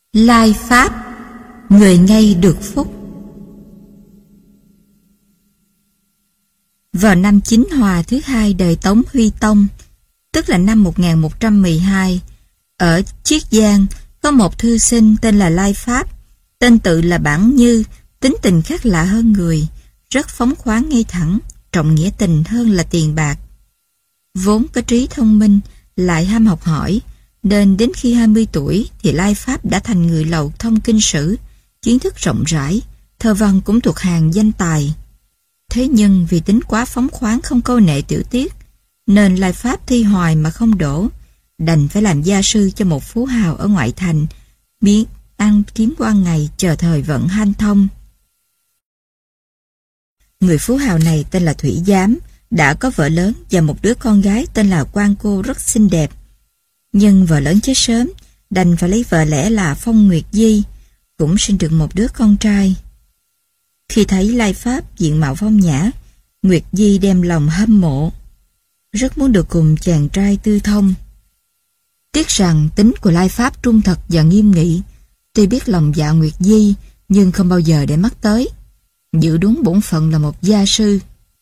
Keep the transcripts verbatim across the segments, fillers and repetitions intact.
Lai Pháp, người ngay được phúc. Vào năm Chính Hòa thứ hai đời Tống Huy Tông, tức là năm một nghìn một trăm mười hai, ở Chiết Giang có một thư sinh tên là Lai Pháp, tên tự là Bản Như, tính tình khác lạ hơn người, rất phóng khoáng ngay thẳng, trọng nghĩa tình hơn là tiền bạc. Vốn có trí thông minh, lại ham học hỏi, nên đến khi hai mươi tuổi thì Lai Pháp đã thành người lầu thông kinh sử, kiến thức rộng rãi, thơ văn cũng thuộc hàng danh tài. Thế nhưng vì tính quá phóng khoáng không câu nệ tiểu tiết, nên Lai Pháp thi hoài mà không đỗ, đành phải làm gia sư cho một phú hào ở ngoại thành, miếng ăn kiếm qua ngày chờ thời vận hanh thông. Người phú hào này tên là Thủy Giám, đã có vợ lớn và một đứa con gái tên là Quan Cô rất xinh đẹp. Nhưng vợ lớn chết sớm, đành phải lấy vợ lẽ là Phong Nguyệt Di, cũng sinh được một đứa con trai. Khi thấy Lai Pháp diện mạo phong nhã, Nguyệt Di đem lòng hâm mộ, rất muốn được cùng chàng trai tư thông. Tiếc rằng tính của Lai Pháp trung thật và nghiêm nghị, tuy biết lòng dạ Nguyệt Di nhưng không bao giờ để mắt tới, giữ đúng bổn phận là một gia sư.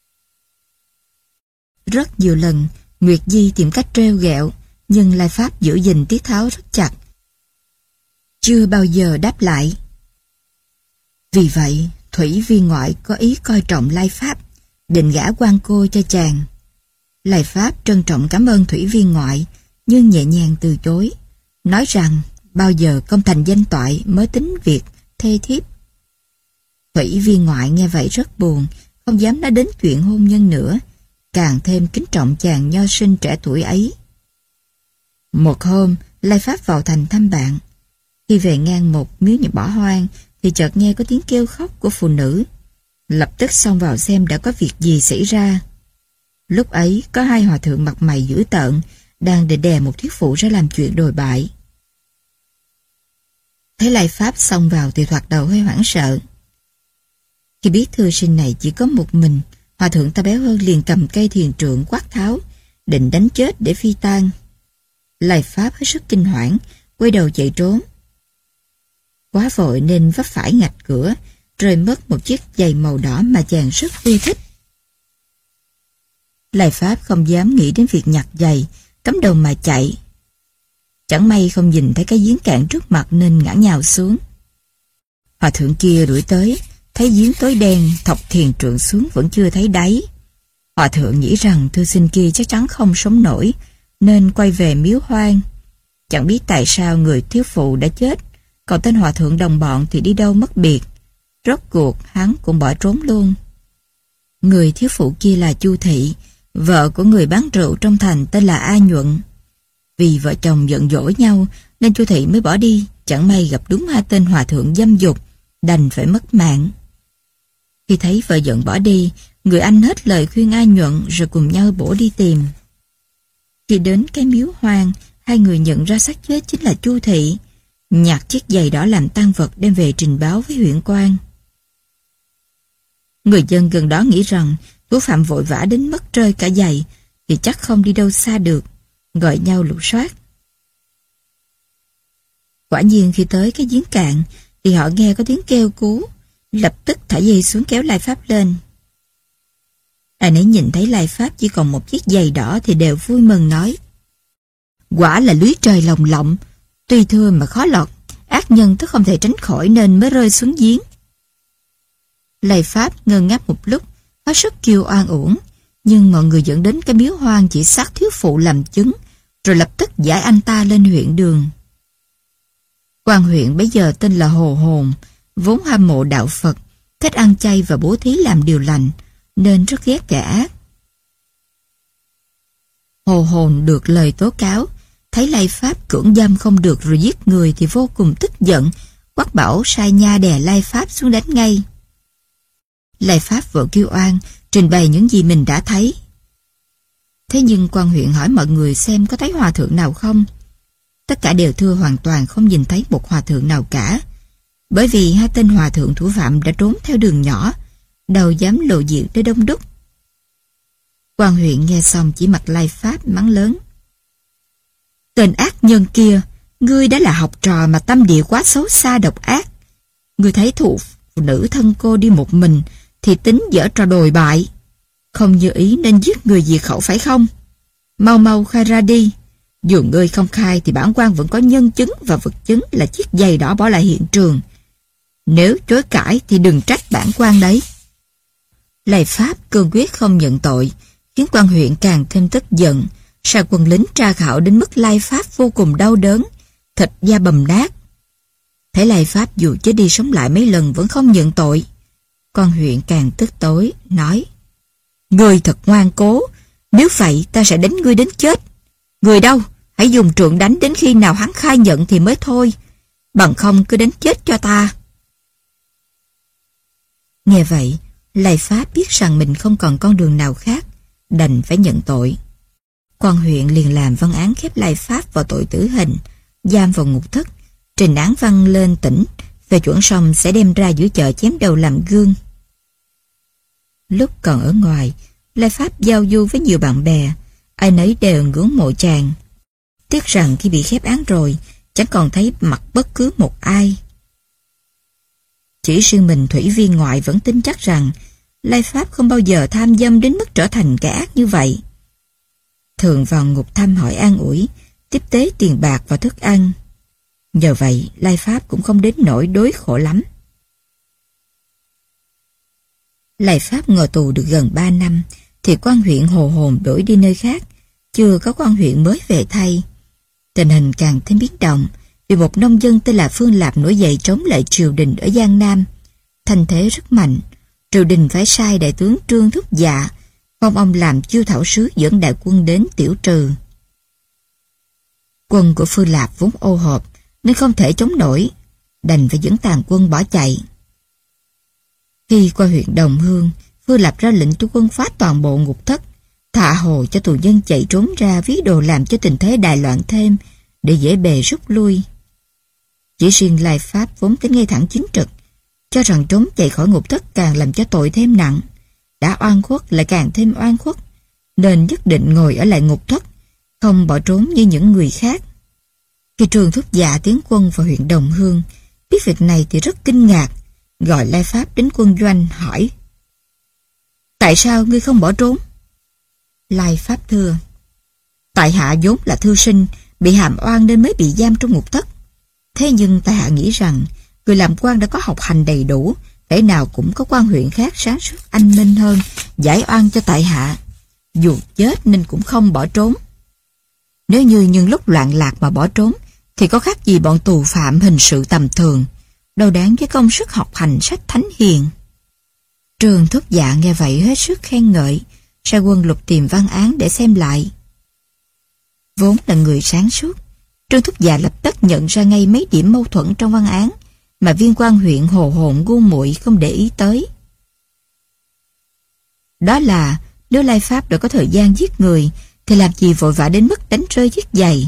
Rất nhiều lần Nguyệt Di tìm cách trêu ghẹo, nhưng Lai Pháp giữ gìn tiết tháo rất chặt, chưa bao giờ đáp lại. Vì vậy Thủy Viên Ngoại có ý coi trọng Lai Pháp, định gả Quan Cô cho chàng. Lai Pháp trân trọng cảm ơn Thủy Viên Ngoại, nhưng nhẹ nhàng từ chối, nói rằng bao giờ công thành danh toại mới tính việc thê thiếp. Thủy Viên Ngoại nghe vậy rất buồn, không dám nói đến chuyện hôn nhân nữa, càng thêm kính trọng chàng nho sinh trẻ tuổi ấy. Một hôm, Lai Pháp vào thành thăm bạn. Khi về ngang một miếu nhà bỏ hoang, thì chợt nghe có tiếng kêu khóc của phụ nữ. Lập tức xông vào xem đã có việc gì xảy ra. Lúc ấy, có hai hòa thượng mặt mày dữ tợn, đang để đè một thuyết phụ ra làm chuyện đồi bại. Thấy Lai Pháp xông vào thì thoạt đầu hơi hoảng sợ. Khi biết thư sinh này chỉ có một mình, hòa thượng ta béo hơn liền cầm cây thiền trượng quát tháo, định đánh chết để phi tang. Lai Pháp hết sức kinh hoảng, quay đầu chạy trốn. Quá vội nên vấp phải ngạch cửa, rơi mất một chiếc giày màu đỏ mà chàng rất ưa thích. Lai Pháp không dám nghĩ đến việc nhặt giày, cắm đầu mà chạy. Chẳng may không nhìn thấy cái giếng cạn trước mặt nên ngã nhào xuống. Hòa thượng kia đuổi tới, thấy giếng tối đen, thọc thiền trượng xuống vẫn chưa thấy đáy. Hòa thượng nghĩ rằng thư sinh kia chắc chắn không sống nổi, nên quay về miếu hoang. Chẳng biết tại sao người thiếu phụ đã chết, còn tên hòa thượng đồng bọn thì đi đâu mất biệt. Rốt cuộc hắn cũng bỏ trốn luôn. Người thiếu phụ kia là Chu Thị, vợ của người bán rượu trong thành tên là A Nhuận. Vì vợ chồng giận dỗi nhau nên Chu Thị mới bỏ đi, chẳng may gặp đúng hai tên hòa thượng dâm dục, đành phải mất mạng. Khi thấy vợ giận bỏ đi, người anh hết lời khuyên A Nhuận rồi cùng nhau bổ đi tìm. Khi đến cái miếu hoang, hai người nhận ra xác chết chính là Chu Thị, nhặt chiếc giày đỏ làm tang vật đem về trình báo với huyện quan. Người dân gần đó nghĩ rằng thủ phạm vội vã đến mất rơi cả giày thì chắc không đi đâu xa được, gọi nhau lục soát. Quả nhiên khi tới cái giếng cạn thì họ nghe có tiếng kêu cứu, lập tức thả dây xuống kéo Lai Pháp lên. Ai nấy nhìn thấy Lai Pháp chỉ còn một chiếc giày đỏ thì đều vui mừng nói: quả là lưới trời lồng lộng, tuy thưa mà khó lọt, ác nhân tức không thể tránh khỏi nên mới rơi xuống giếng. Lai Pháp ngơ ngác một lúc, hết sức kêu oan uổng, nhưng mọi người dẫn đến cái miếu hoang chỉ xác thiếu phụ làm chứng, rồi lập tức giải anh ta lên huyện đường. Quan huyện bấy giờ tên là Hồ Hồn, vốn hâm mộ đạo Phật, thích ăn chay và bố thí làm điều lành, nên rất ghét kẻ ác. Hồ Hồn được lời tố cáo, thấy Lai Pháp cưỡng dâm không được rồi giết người thì vô cùng tức giận, quát bảo sai nha đè Lai Pháp xuống đánh ngay. Lai Pháp vội kêu oan, trình bày những gì mình đã thấy. Thế nhưng quan huyện hỏi mọi người xem có thấy hòa thượng nào không. Tất cả đều thưa hoàn toàn không nhìn thấy một hòa thượng nào cả, bởi vì hai tên hòa thượng thủ phạm đã trốn theo đường nhỏ, đâu dám lộ diện nơi đông đúc. Quan huyện nghe xong chỉ mặt Lai Pháp mắng lớn: tên ác nhân kia, ngươi đã là học trò mà tâm địa quá xấu xa độc ác. Ngươi thấy thụ phụ nữ thân cô đi một mình thì tính dở trò đồi bại. Không như ý nên giết người diệt khẩu phải không? Mau mau khai ra đi. Dù ngươi không khai thì bản quan vẫn có nhân chứng và vật chứng là chiếc giày đỏ bỏ lại hiện trường. Nếu chối cãi thì đừng trách bản quan đấy. Lầy Pháp cương quyết không nhận tội, khiến quan huyện càng thêm tức giận. Sai quân lính tra khảo đến mức Lai Pháp vô cùng đau đớn, thịt da bầm nát. Thấy Lai Pháp dù chết đi sống lại mấy lần vẫn không nhận tội. Quan huyện càng tức tối, nói: Ngươi thật ngoan cố, nếu vậy ta sẽ đánh ngươi đến chết. Người đâu, hãy dùng trượng đánh đến khi nào hắn khai nhận thì mới thôi, bằng không cứ đánh chết cho ta. Nghe vậy, Lai Pháp biết rằng mình không còn con đường nào khác, đành phải nhận tội. Quan huyện liền làm văn án khép Lai Pháp vào tội tử hình, giam vào ngục thất, trình án văn lên tỉnh, về chuẩn xong sẽ đem ra giữa chợ chém đầu làm gương. Lúc còn ở ngoài, Lai Pháp giao du với nhiều bạn bè, ai nấy đều ngưỡng mộ chàng. Tiếc rằng khi bị khép án rồi, chẳng còn thấy mặt bất cứ một ai. Chỉ riêng mình Thủy Viên Ngoại vẫn tin chắc rằng Lai Pháp không bao giờ tham dâm đến mức trở thành kẻ ác như vậy. Thường vào ngục thăm hỏi an ủi, tiếp tế tiền bạc và thức ăn. Nhờ vậy, Lai Pháp cũng không đến nỗi đối khổ lắm. Lai Pháp ngồi tù được gần ba năm, thì quan huyện Hồ Hồn đổi đi nơi khác, chưa có quan huyện mới về thay. Tình hình càng thêm biến động, vì một nông dân tên là Phương Lạp nổi dậy chống lại triều đình ở Giang Nam. Thanh thế rất mạnh, triều đình phải sai đại tướng Trương Thúc Dạ, phong ông làm chiêu thảo sứ dẫn đại quân đến tiểu trừ. Quân của Phương Lạp vốn ô hợp, nên không thể chống nổi, đành phải dẫn tàn quân bỏ chạy. Khi qua huyện Đồng Hương, Phương Lạp ra lệnh cho quân phá toàn bộ ngục thất, thả hồ cho tù nhân chạy trốn ra, ví đồ làm cho tình thế đại loạn thêm, để dễ bề rút lui. Chỉ riêng Lai Pháp vốn tính ngay thẳng chính trực, cho rằng trốn chạy khỏi ngục thất càng làm cho tội thêm nặng, đã oan khuất lại càng thêm oan khuất, nên nhất định ngồi ở lại ngục thất, không bỏ trốn như những người khác. Khi Trương Thúc Dạ tiến quân vào huyện Đồng Hương, biết việc này thì rất kinh ngạc, gọi Lai Pháp đến quân doanh hỏi: Tại sao ngươi không bỏ trốn? Lai Pháp thưa: Tại hạ vốn là thư sinh, bị hàm oan nên mới bị giam trong ngục thất. Thế nhưng tại hạ nghĩ rằng người làm quan đã có học hành đầy đủ, thể nào cũng có quan huyện khác sáng suốt anh minh hơn, giải oan cho tại hạ. Dù chết nên cũng không bỏ trốn. Nếu như những lúc loạn lạc mà bỏ trốn, thì có khác gì bọn tù phạm hình sự tầm thường, đâu đáng với công sức học hành sách thánh hiền. Trương Thúc Dạ nghe vậy hết sức khen ngợi, sai quân lục tìm văn án để xem lại. Vốn là người sáng suốt, Trương Thúc Dạ lập tức nhận ra ngay mấy điểm mâu thuẫn trong văn án mà viên quan huyện Hồ Hồn ngu muội không để ý tới. Đó là nếu Lai Pháp đã có thời gian giết người thì làm gì vội vã đến mức đánh rơi chiếc giày.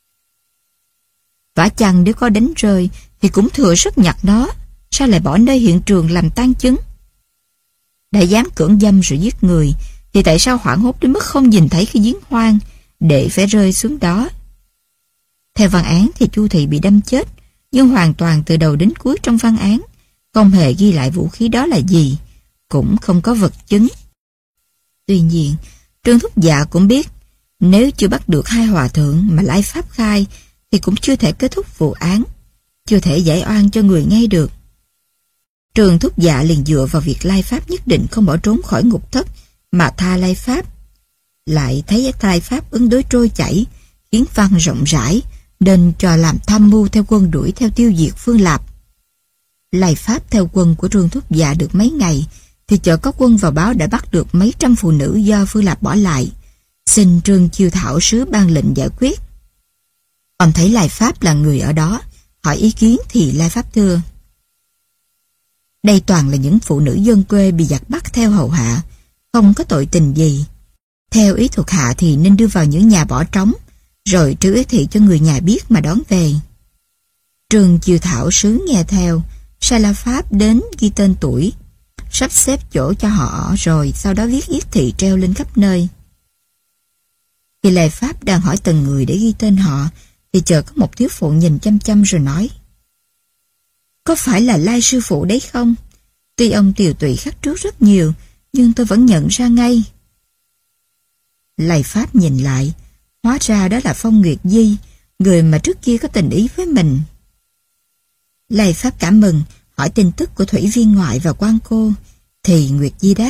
Vả chăng nếu có đánh rơi thì cũng thừa sức nhặt nó, sao lại bỏ nơi hiện trường làm tang chứng? Đã dám cưỡng dâm rồi giết người thì tại sao hoảng hốt đến mức không nhìn thấy cái giếng hoang để phải rơi xuống đó? Theo văn án thì Chu Thị bị đâm chết, nhưng hoàn toàn từ đầu đến cuối trong văn án không hề ghi lại vũ khí đó là gì, cũng không có vật chứng. Tuy nhiên, Trương Thúc Dạ cũng biết nếu chưa bắt được hai hòa thượng mà Lai Pháp khai thì cũng chưa thể kết thúc vụ án, chưa thể giải oan cho người ngay được. Trương Thúc Dạ liền dựa vào việc Lai Pháp nhất định không bỏ trốn khỏi ngục thất mà tha Lai Pháp. Lại thấy Lai Pháp ứng đối trôi chảy, khiến văn rộng rãi, nên cho làm tham mưu theo quân đuổi theo tiêu diệt Phương Lạp. Lai Pháp theo quân của Trương Thúc Dạ được mấy ngày thì chợt có quân vào báo đã bắt được mấy trăm phụ nữ do Phương Lạp bỏ lại, xin Trương Chiêu Thảo sứ ban lệnh giải quyết. Ông thấy Lai Pháp là người ở đó, hỏi ý kiến thì Lai Pháp thưa: Đây toàn là những phụ nữ dân quê bị giặc bắt theo hầu hạ, không có tội tình gì. Theo ý thuộc hạ thì nên đưa vào những nhà bỏ trống, rồi trừ ý thị cho người nhà biết mà đón về. Trương Chiêu Thảo sứ nghe theo, sai Lai Pháp đến ghi tên tuổi, sắp xếp chỗ cho họ ở, rồi sau đó viết yết thị treo lên khắp nơi. Khi Lai Pháp đang hỏi từng người để ghi tên họ, thì chợt có một thiếu phụ nhìn chăm chăm rồi nói: "Có phải là Lai sư phụ đấy không? Tuy ông tiều tụy khác trước rất nhiều, nhưng tôi vẫn nhận ra ngay." Lạy Pháp nhìn lại, hóa ra đó là Phong Nguyệt Di, người mà trước kia có tình ý với mình. Lạy Pháp cảm mừng, hỏi tin tức của Thủy Viên Ngoại và Quan Cô, thì Nguyệt Di đáp: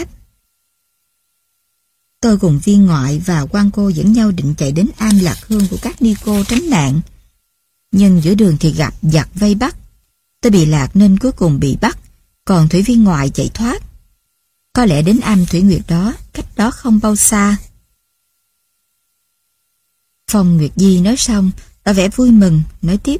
"Tôi cùng Viên Ngoại và Quan Cô dẫn nhau định chạy đến Am Lạc Hương của các ni cô tránh nạn. Nhưng giữa đường thì gặp giặc vây bắt. Tôi bị lạc nên cuối cùng bị bắt, còn Thủy Viên Ngoại chạy thoát. Có lẽ đến Am Thủy Nguyệt đó, cách đó không bao xa." Phong Nguyệt Di nói xong, tỏ vẻ vui mừng, nói tiếp: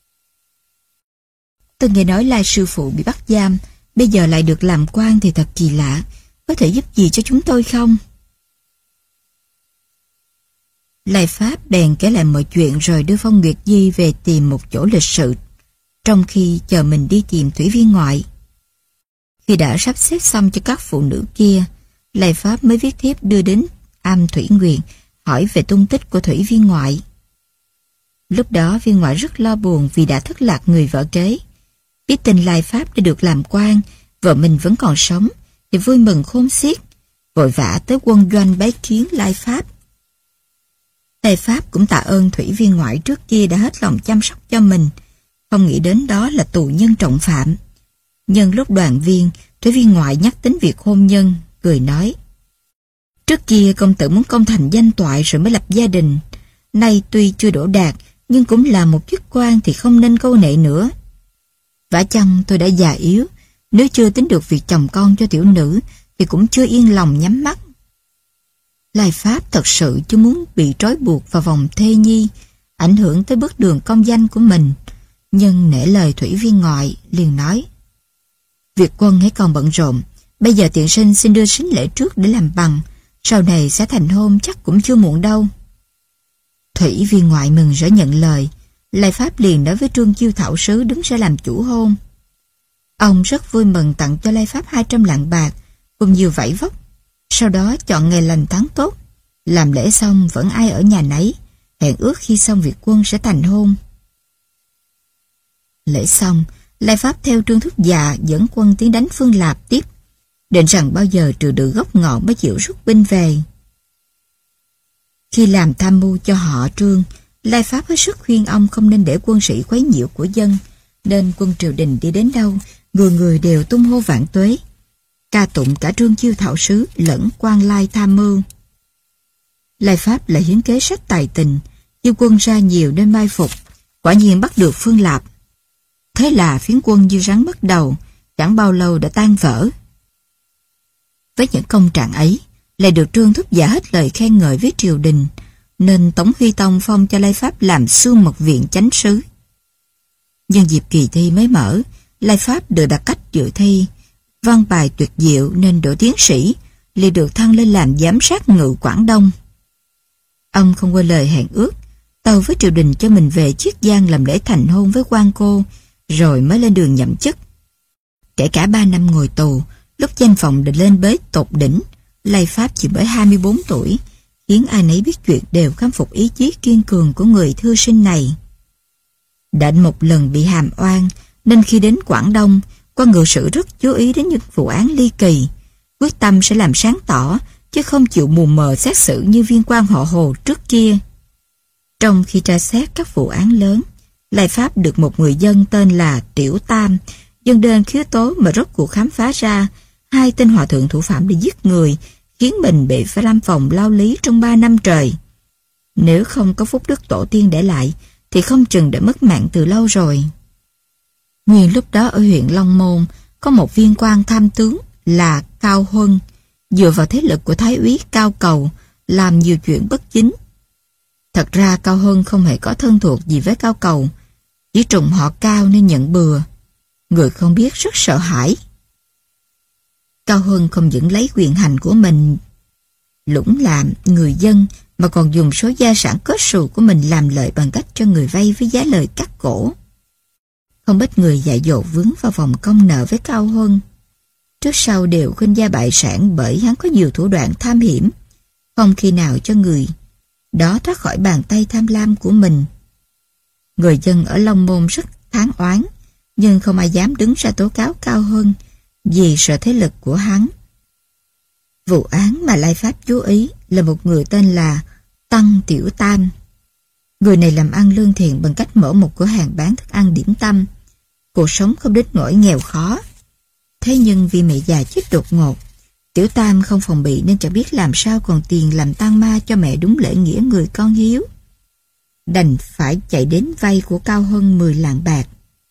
"Tôi nghe nói Lai sư phụ bị bắt giam, bây giờ lại được làm quan thì thật kỳ lạ. Có thể giúp gì cho chúng tôi không?" Lai Pháp bèn kể lại mọi chuyện rồi đưa Phong Nguyệt Di về tìm một chỗ lịch sự, trong khi chờ mình đi tìm Thủy Viên Ngoại. Khi đã sắp xếp xong cho các phụ nữ kia, Lai Pháp mới viết thiếp đưa đến Am Thủy Nguyệt, hỏi về tung tích của Thủy Viên Ngoại. Lúc đó Viên Ngoại rất lo buồn vì đã thất lạc người vợ kế. Biết tin Lai Pháp đã được làm quan, vợ mình vẫn còn sống, thì vui mừng khôn xiết, vội vã tới quân doanh bái kiến Lai Pháp. Lai Pháp cũng tạ ơn Thủy Viên Ngoại trước kia đã hết lòng chăm sóc cho mình, không nghĩ đến đó là tù nhân trọng phạm. Nhân lúc đoàn viên, Thủy Viên Ngoại nhắc đến việc hôn nhân, cười nói: "Trước kia công tử muốn công thành danh toại rồi mới lập gia đình. Nay tuy chưa đỗ đạt, nhưng cũng là một chức quan thì không nên câu nệ nữa. Vả chăng tôi đã già yếu, nếu chưa tính được việc chồng con cho tiểu nữ, thì cũng chưa yên lòng nhắm mắt." Lai Pháp thật sự chưa muốn bị trói buộc vào vòng thê nhi, ảnh hưởng tới bước đường công danh của mình, nhưng nể lời Thủy Viên Ngoại, liền nói: "Việc quân hãy còn bận rộn, bây giờ tiện sinh xin đưa sính lễ trước để làm bằng, sau này sẽ thành hôn chắc cũng chưa muộn đâu." Thủy Viên Ngoại mừng rỡ nhận lời. Lai Pháp liền nói với Trương Chiêu Thảo Sứ đứng ra làm chủ hôn. Ông rất vui mừng tặng cho Lai Pháp hai trăm lạng bạc cùng nhiều vải vóc. Sau đó chọn ngày lành tháng tốt, làm lễ xong vẫn ai ở nhà nấy, hẹn ước khi xong việc quân sẽ thành hôn. Lễ xong, Lai Pháp theo Trương Thúc Dạ dẫn quân tiến đánh Phương Lạp tiếp, định rằng bao giờ trừ được gốc ngọn mới chịu rút binh về. Khi làm tham mưu cho họ Trương, Lai Pháp hết sức khuyên ông không nên để quân sĩ quấy nhiễu của dân, nên quân triều đình đi đến đâu, người người đều tung hô vạn tuế, ca tụng cả Trương Chiêu Thảo Sứ lẫn quan lai tham mưu. Lai Pháp lại hiến kế sách tài tình, chiêu quân ra nhiều nên mai phục, quả nhiên bắt được Phương Lạp. Thế là phiến quân như rắn mất đầu, chẳng bao lâu đã tan vỡ. Với những công trạng ấy, lại được Trương Thúc Dạ hết lời khen ngợi với triều đình, nên Tống Huy Tông phong cho Lai Pháp làm Xương Mật Viện chánh sứ. Nhân dịp kỳ thi mới mở, Lai Pháp được đặt cách dự thi, văn bài tuyệt diệu nên đỗ tiến sĩ, liền được thăng lên làm giám sát ngự Quảng Đông. Ông không quên lời hẹn ước, tâu với triều đình cho mình về Chiết Giang làm lễ thành hôn với Quan Cô, rồi mới lên đường nhậm chức. Kể cả ba năm ngồi tù, lúc danh vọng định lên bế tột đỉnh, Lai Pháp chỉ mới hai mươi bốn tuổi, khiến ai nấy biết chuyện đều khâm phục ý chí kiên cường của người thư sinh này. Đã một lần bị hàm oan, nên khi đến Quảng Đông, quan ngự sử rất chú ý đến những vụ án ly kỳ, quyết tâm sẽ làm sáng tỏ, chứ không chịu mù mờ xét xử như viên quan họ Hồ trước kia. Trong khi tra xét các vụ án lớn, Lai Pháp được một người dân tên là Tiểu Tam dâng đơn khiếu tố mà rốt cuộc khám phá ra hai tên hòa thượng thủ phạm để giết người, khiến mình bị phải lâm phòng lao lý trong ba năm trời. Nếu không có phúc đức tổ tiên để lại, thì không chừng đã mất mạng từ lâu rồi. Nguyên lúc đó ở huyện Long Môn, có một viên quan tham tướng là Cao Huân, dựa vào thế lực của Thái úy Cao Cầu, làm nhiều chuyện bất chính. Thật ra Cao Huân không hề có thân thuộc gì với Cao Cầu, chỉ trùng họ Cao nên nhận bừa. Người không biết rất sợ hãi. Cao Huân không những lấy quyền hành của mình lũng làm người dân, mà còn dùng số gia sản kết xù của mình làm lợi bằng cách cho người vay với giá lời cắt cổ. Không ít người dại dột vướng vào vòng công nợ với Cao Huân. Trước sau đều khuynh gia bại sản, bởi hắn có nhiều thủ đoạn tham hiểm, không khi nào cho người đó thoát khỏi bàn tay tham lam của mình. Người dân ở Long Môn rất thán oán, nhưng không ai dám đứng ra tố cáo Cao Huân vì sợ thế lực của hắn. Vụ án mà Lai Pháp chú ý là một người tên là Tăng Tiểu Tam. Người này làm ăn lương thiện bằng cách mở một cửa hàng bán thức ăn điểm tâm. Cuộc sống không đến nỗi nghèo khó. Thế nhưng vì mẹ già chết đột ngột, Tiểu Tam không phòng bị nên chẳng biết làm sao còn tiền làm tang ma cho mẹ đúng lễ nghĩa người con hiếu. Đành phải chạy đến vay của Cao Huân mười lạng bạc.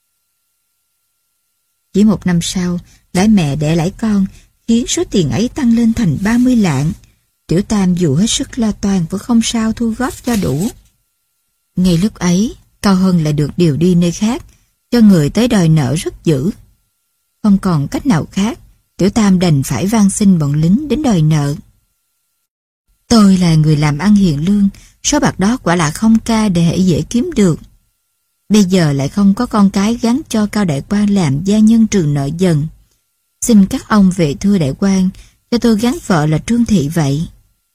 Chỉ một năm sau, lãi mẹ đẻ lãi con khiến số tiền ấy tăng lên thành ba mươi lạng. Tiểu Tam dù hết sức lo toan vẫn không sao thu góp cho đủ. Ngay lúc ấy, Cao Huân lại được điều đi nơi khác, cho người tới đòi nợ rất dữ. Không còn cách nào khác, Tiểu Tam đành phải van xin bọn lính đến đòi nợ. Tôi là người làm ăn hiền lương, số bạc đó quả là không ca để hễ dễ kiếm được. Bây giờ lại không có con cái gắn cho Cao đại quan làm gia nhân trừ nợ dần. Xin các ông về thưa đại quan, cho tôi gắn vợ là Trương Thị vậy.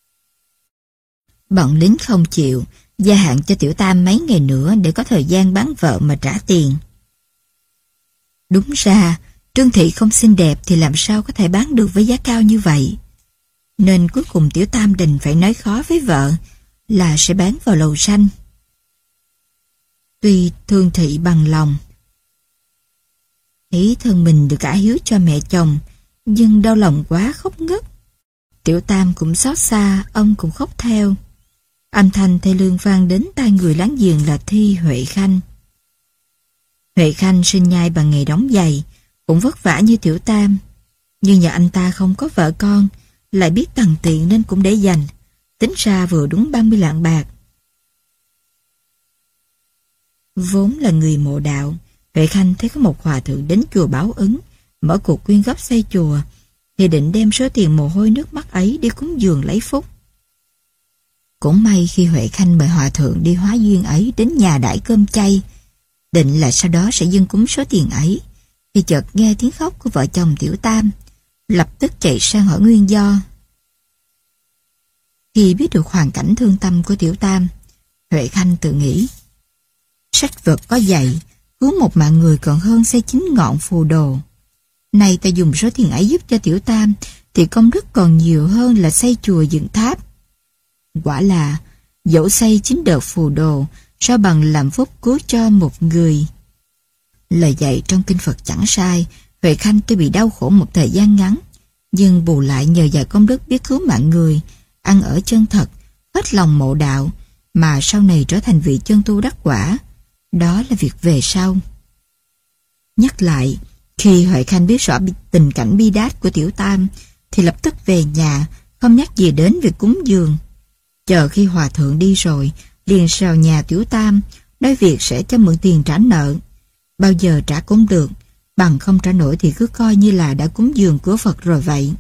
Bọn lính không chịu, gia hạn cho Tiểu Tam mấy ngày nữa để có thời gian bán vợ mà trả tiền. Đúng ra, Trương Thị không xinh đẹp thì làm sao có thể bán được với giá cao như vậy. Nên cuối cùng Tiểu Tam đành phải nói khó với vợ là sẽ bán vào lầu xanh. Tuy Trương Thị bằng lòng, thấy thân mình được cả hiếu cho mẹ chồng, nhưng đau lòng quá khóc ngất. Tiểu Tam cũng xót xa, ông cũng khóc theo. Âm thanh thê lương vang đến tai người láng giềng là Thi Huệ Khanh. Huệ Khanh sinh nhai bằng nghề đóng giày, cũng vất vả như Tiểu Tam, nhưng nhờ anh ta không có vợ con, lại biết tằn tiện nên cũng để dành, tính ra vừa đúng ba mươi lạng bạc. Vốn là người mộ đạo, Huệ Khanh thấy có một hòa thượng đến chùa báo ứng, mở cuộc quyên góp xây chùa, thì định đem số tiền mồ hôi nước mắt ấy đi cúng dường lấy phúc. Cũng may khi Huệ Khanh mời hòa thượng đi hóa duyên ấy đến nhà đãi cơm chay, định là sau đó sẽ dâng cúng số tiền ấy, thì chợt nghe tiếng khóc của vợ chồng Tiểu Tam, lập tức chạy sang hỏi nguyên do. Khi biết được hoàn cảnh thương tâm của Tiểu Tam, Huệ Khanh tự nghĩ, sách vật có dạy, cứu một mạng người còn hơn xây chín ngọn phù đồ. Nay ta dùng số tiền ấy giúp cho Tiểu Tam, thì công đức còn nhiều hơn là xây chùa dựng tháp. Quả là, dẫu xây chín đợt phù đồ, sao bằng làm phúc cứu cho một người. Lời dạy trong kinh Phật chẳng sai, Huệ Khanh tuy bị đau khổ một thời gian ngắn, nhưng bù lại nhờ dạy công đức biết cứu mạng người, ăn ở chân thật, hết lòng mộ đạo, mà sau này trở thành vị chân tu đắc quả. Đó là việc về sau. Nhắc lại, khi Huệ Khanh biết rõ tình cảnh bi đát của Tiểu Tam, thì lập tức về nhà, không nhắc gì đến việc cúng dường. Chờ khi hòa thượng đi rồi, liền vào nhà Tiểu Tam, nói việc sẽ cho mượn tiền trả nợ. Bao giờ trả cũng được, bằng không trả nổi thì cứ coi như là đã cúng dường của Phật rồi vậy.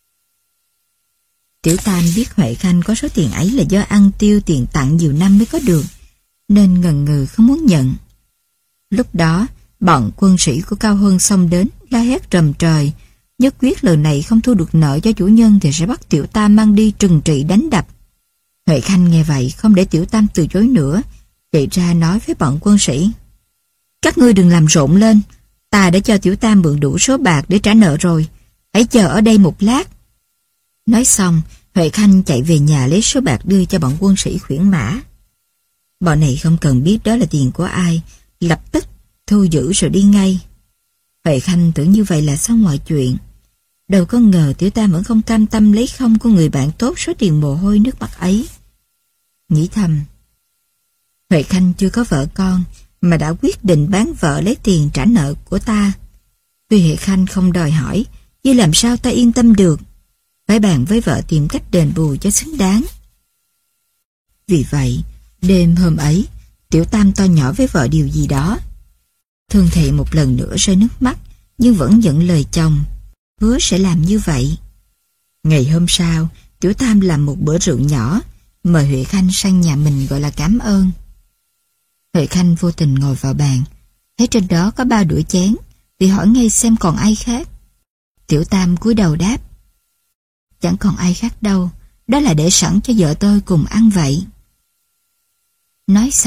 Tiểu Tam biết Huệ Khanh có số tiền ấy là do ăn tiêu tiền tặng nhiều năm mới có được, nên ngần ngừ không muốn nhận. Lúc đó, bọn quân sĩ của Cao Huân xông đến, la hét trầm trời, nhất quyết lần này không thu được nợ cho chủ nhân thì sẽ bắt Tiểu Tam mang đi trừng trị đánh đập. Huệ Khanh nghe vậy không để Tiểu Tam từ chối nữa, chạy ra nói với bọn quân sĩ: Các ngươi đừng làm rộn lên, ta đã cho Tiểu Tam mượn đủ số bạc để trả nợ rồi, hãy chờ ở đây một lát. Nói xong, Huệ Khanh chạy về nhà lấy số bạc đưa cho bọn quân sĩ khuyển mã. Bọn này không cần biết đó là tiền của ai, lập tức thu giữ rồi đi ngay. Huệ Khanh tưởng như vậy là xong mọi chuyện. Đâu có ngờ Tiểu Tam vẫn không cam tâm lấy không của người bạn tốt số tiền mồ hôi nước mắt ấy. Nghĩ thầm, Huệ Khanh chưa có vợ con mà đã quyết định bán vợ lấy tiền trả nợ của ta. Tuy Huệ Khanh không đòi hỏi, nhưng làm sao ta yên tâm được. Phải bàn với vợ tìm cách đền bù cho xứng đáng. Vì vậy, đêm hôm ấy, Tiểu Tam to nhỏ với vợ điều gì đó. Thương Thị một lần nữa rơi nước mắt, nhưng vẫn nhận lời chồng, hứa sẽ làm như vậy. Ngày hôm sau, Tiểu Tam làm một bữa rượu nhỏ, mời Huệ Khanh sang nhà mình gọi là cảm ơn. Huệ Khanh vô tình ngồi vào bàn, thấy trên đó có ba đũa chén, thì hỏi ngay xem còn ai khác. Tiểu Tam cúi đầu đáp: Chẳng còn ai khác đâu, đó là để sẵn cho vợ tôi cùng ăn vậy. Nói xong,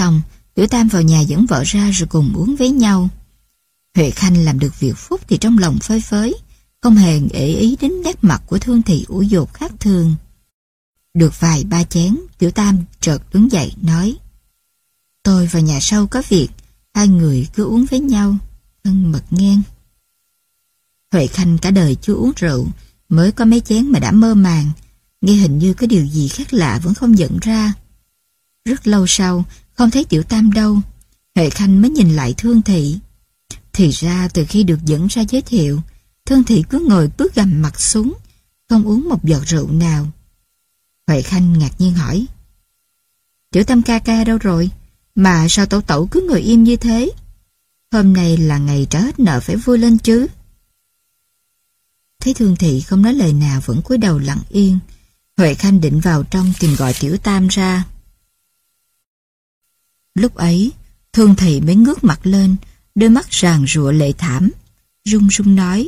Tiểu Tam vào nhà dẫn vợ ra rồi cùng uống với nhau. Huệ Khanh làm được việc phúc thì trong lòng phơi phới, không hề để ý đến nét mặt của Thương Thị ủ dột khác thường. Được vài ba chén, Tiểu Tam chợt đứng dậy nói: "Tôi vào nhà sau có việc, hai người cứ uống với nhau, thân mật nghen." Huệ Khanh cả đời chưa uống rượu, mới có mấy chén mà đã mơ màng, nghe hình như có điều gì khác lạ vẫn không nhận ra. Rất lâu sau, không thấy Tiểu Tam đâu, Huệ Khanh mới nhìn lại Thương Thị. Thì ra từ khi được dẫn ra giới thiệu, Thương Thị cứ ngồi bước gằm mặt xuống, không uống một giọt rượu nào. Huệ Khanh ngạc nhiên hỏi: "Tiểu Tam ca ca đâu rồi? Mà sao tẩu tẩu cứ ngồi im như thế? Hôm nay là ngày trả hết nợ phải vui lên chứ." Thấy Thương Thị không nói lời nào vẫn cúi đầu lặng yên, Huệ Khanh định vào trong tìm gọi Tiểu Tam ra. Lúc ấy, Thương Thị mới ngước mặt lên, đôi mắt ràn rụa lệ thảm, run run nói: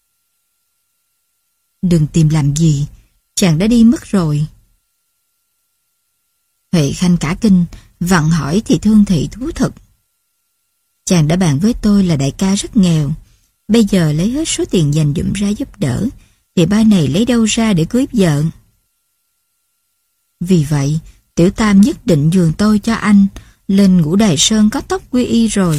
"Đừng tìm làm gì, chàng đã đi mất rồi." Huệ Khanh cả kinh, vặn hỏi thì Thương Thị thú thật: "Chàng đã bàn với tôi là đại ca rất nghèo, bây giờ lấy hết số tiền dành dụm ra giúp đỡ, thì ba này lấy đâu ra để cưới vợ? Vì vậy, Tiểu Tam nhất định nhường tôi cho anh, lên Ngũ Đài Sơn có tóc quy y rồi."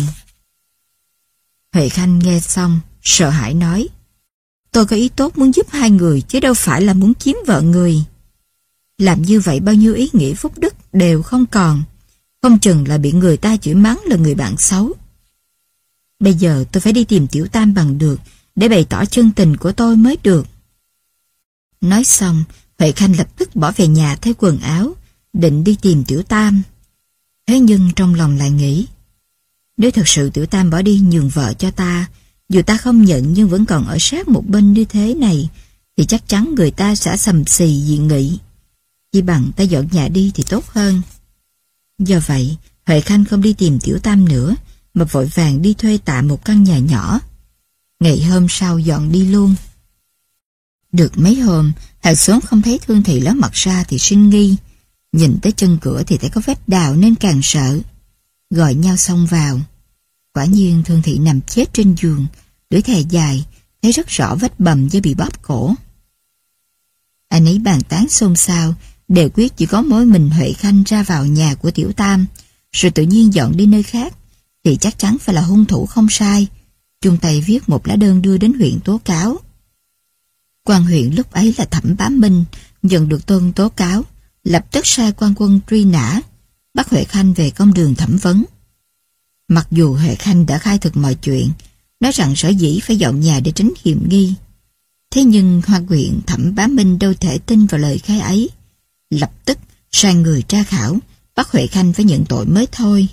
Huệ Khanh nghe xong, sợ hãi nói: "Tôi có ý tốt muốn giúp hai người, chứ đâu phải là muốn chiếm vợ người. Làm như vậy bao nhiêu ý nghĩa phúc đức đều không còn, không chừng là bị người ta chửi mắng là người bạn xấu. Bây giờ tôi phải đi tìm Tiểu Tam bằng được, để bày tỏ chân tình của tôi mới được." Nói xong, Huệ Khanh lập tức bỏ về nhà thay quần áo, định đi tìm Tiểu Tam. Thế nhưng trong lòng lại nghĩ: nếu thật sự Tiểu Tam bỏ đi nhường vợ cho ta, dù ta không nhận nhưng vẫn còn ở sát một bên như thế này, thì chắc chắn người ta sẽ sầm xì dị nghị. Chỉ bằng ta dọn nhà đi thì tốt hơn. Do vậy, Huệ Khanh không đi tìm Tiểu Tam nữa, mà vội vàng đi thuê tạm một căn nhà nhỏ. Ngày hôm sau dọn đi luôn. Được mấy hôm, hàng xóm không thấy Thương Thị ló mặt ra thì sinh nghi. Nhìn tới chân cửa thì thấy có vết đào nên càng sợ. Gọi nhau xông vào. Quả nhiên Thương Thị nằm chết trên giường, lưỡi thè dài, thấy rất rõ vết bầm do bị bóp cổ. Anh ấy bàn tán xôn xao, đều quyết chỉ có mỗi mình Huệ Khanh ra vào nhà của Tiểu Tam, rồi tự nhiên dọn đi nơi khác, thì chắc chắn phải là hung thủ không sai. Chung tay viết một lá đơn đưa đến huyện tố cáo. Quan huyện lúc ấy là Thẩm Bá Minh, nhận được đơn tố cáo, lập tức sai quan quân truy nã, bắt Huệ Khanh về công đường thẩm vấn. Mặc dù Huệ Khanh đã khai thực mọi chuyện, nói rằng sở dĩ phải dọn nhà để tránh hiểm nghi, thế nhưng Quan huyện Thẩm Bá Minh đâu thể tin vào lời khai ấy, lập tức sai người tra khảo, bắt Huệ Khanh phải nhận tội mới thôi.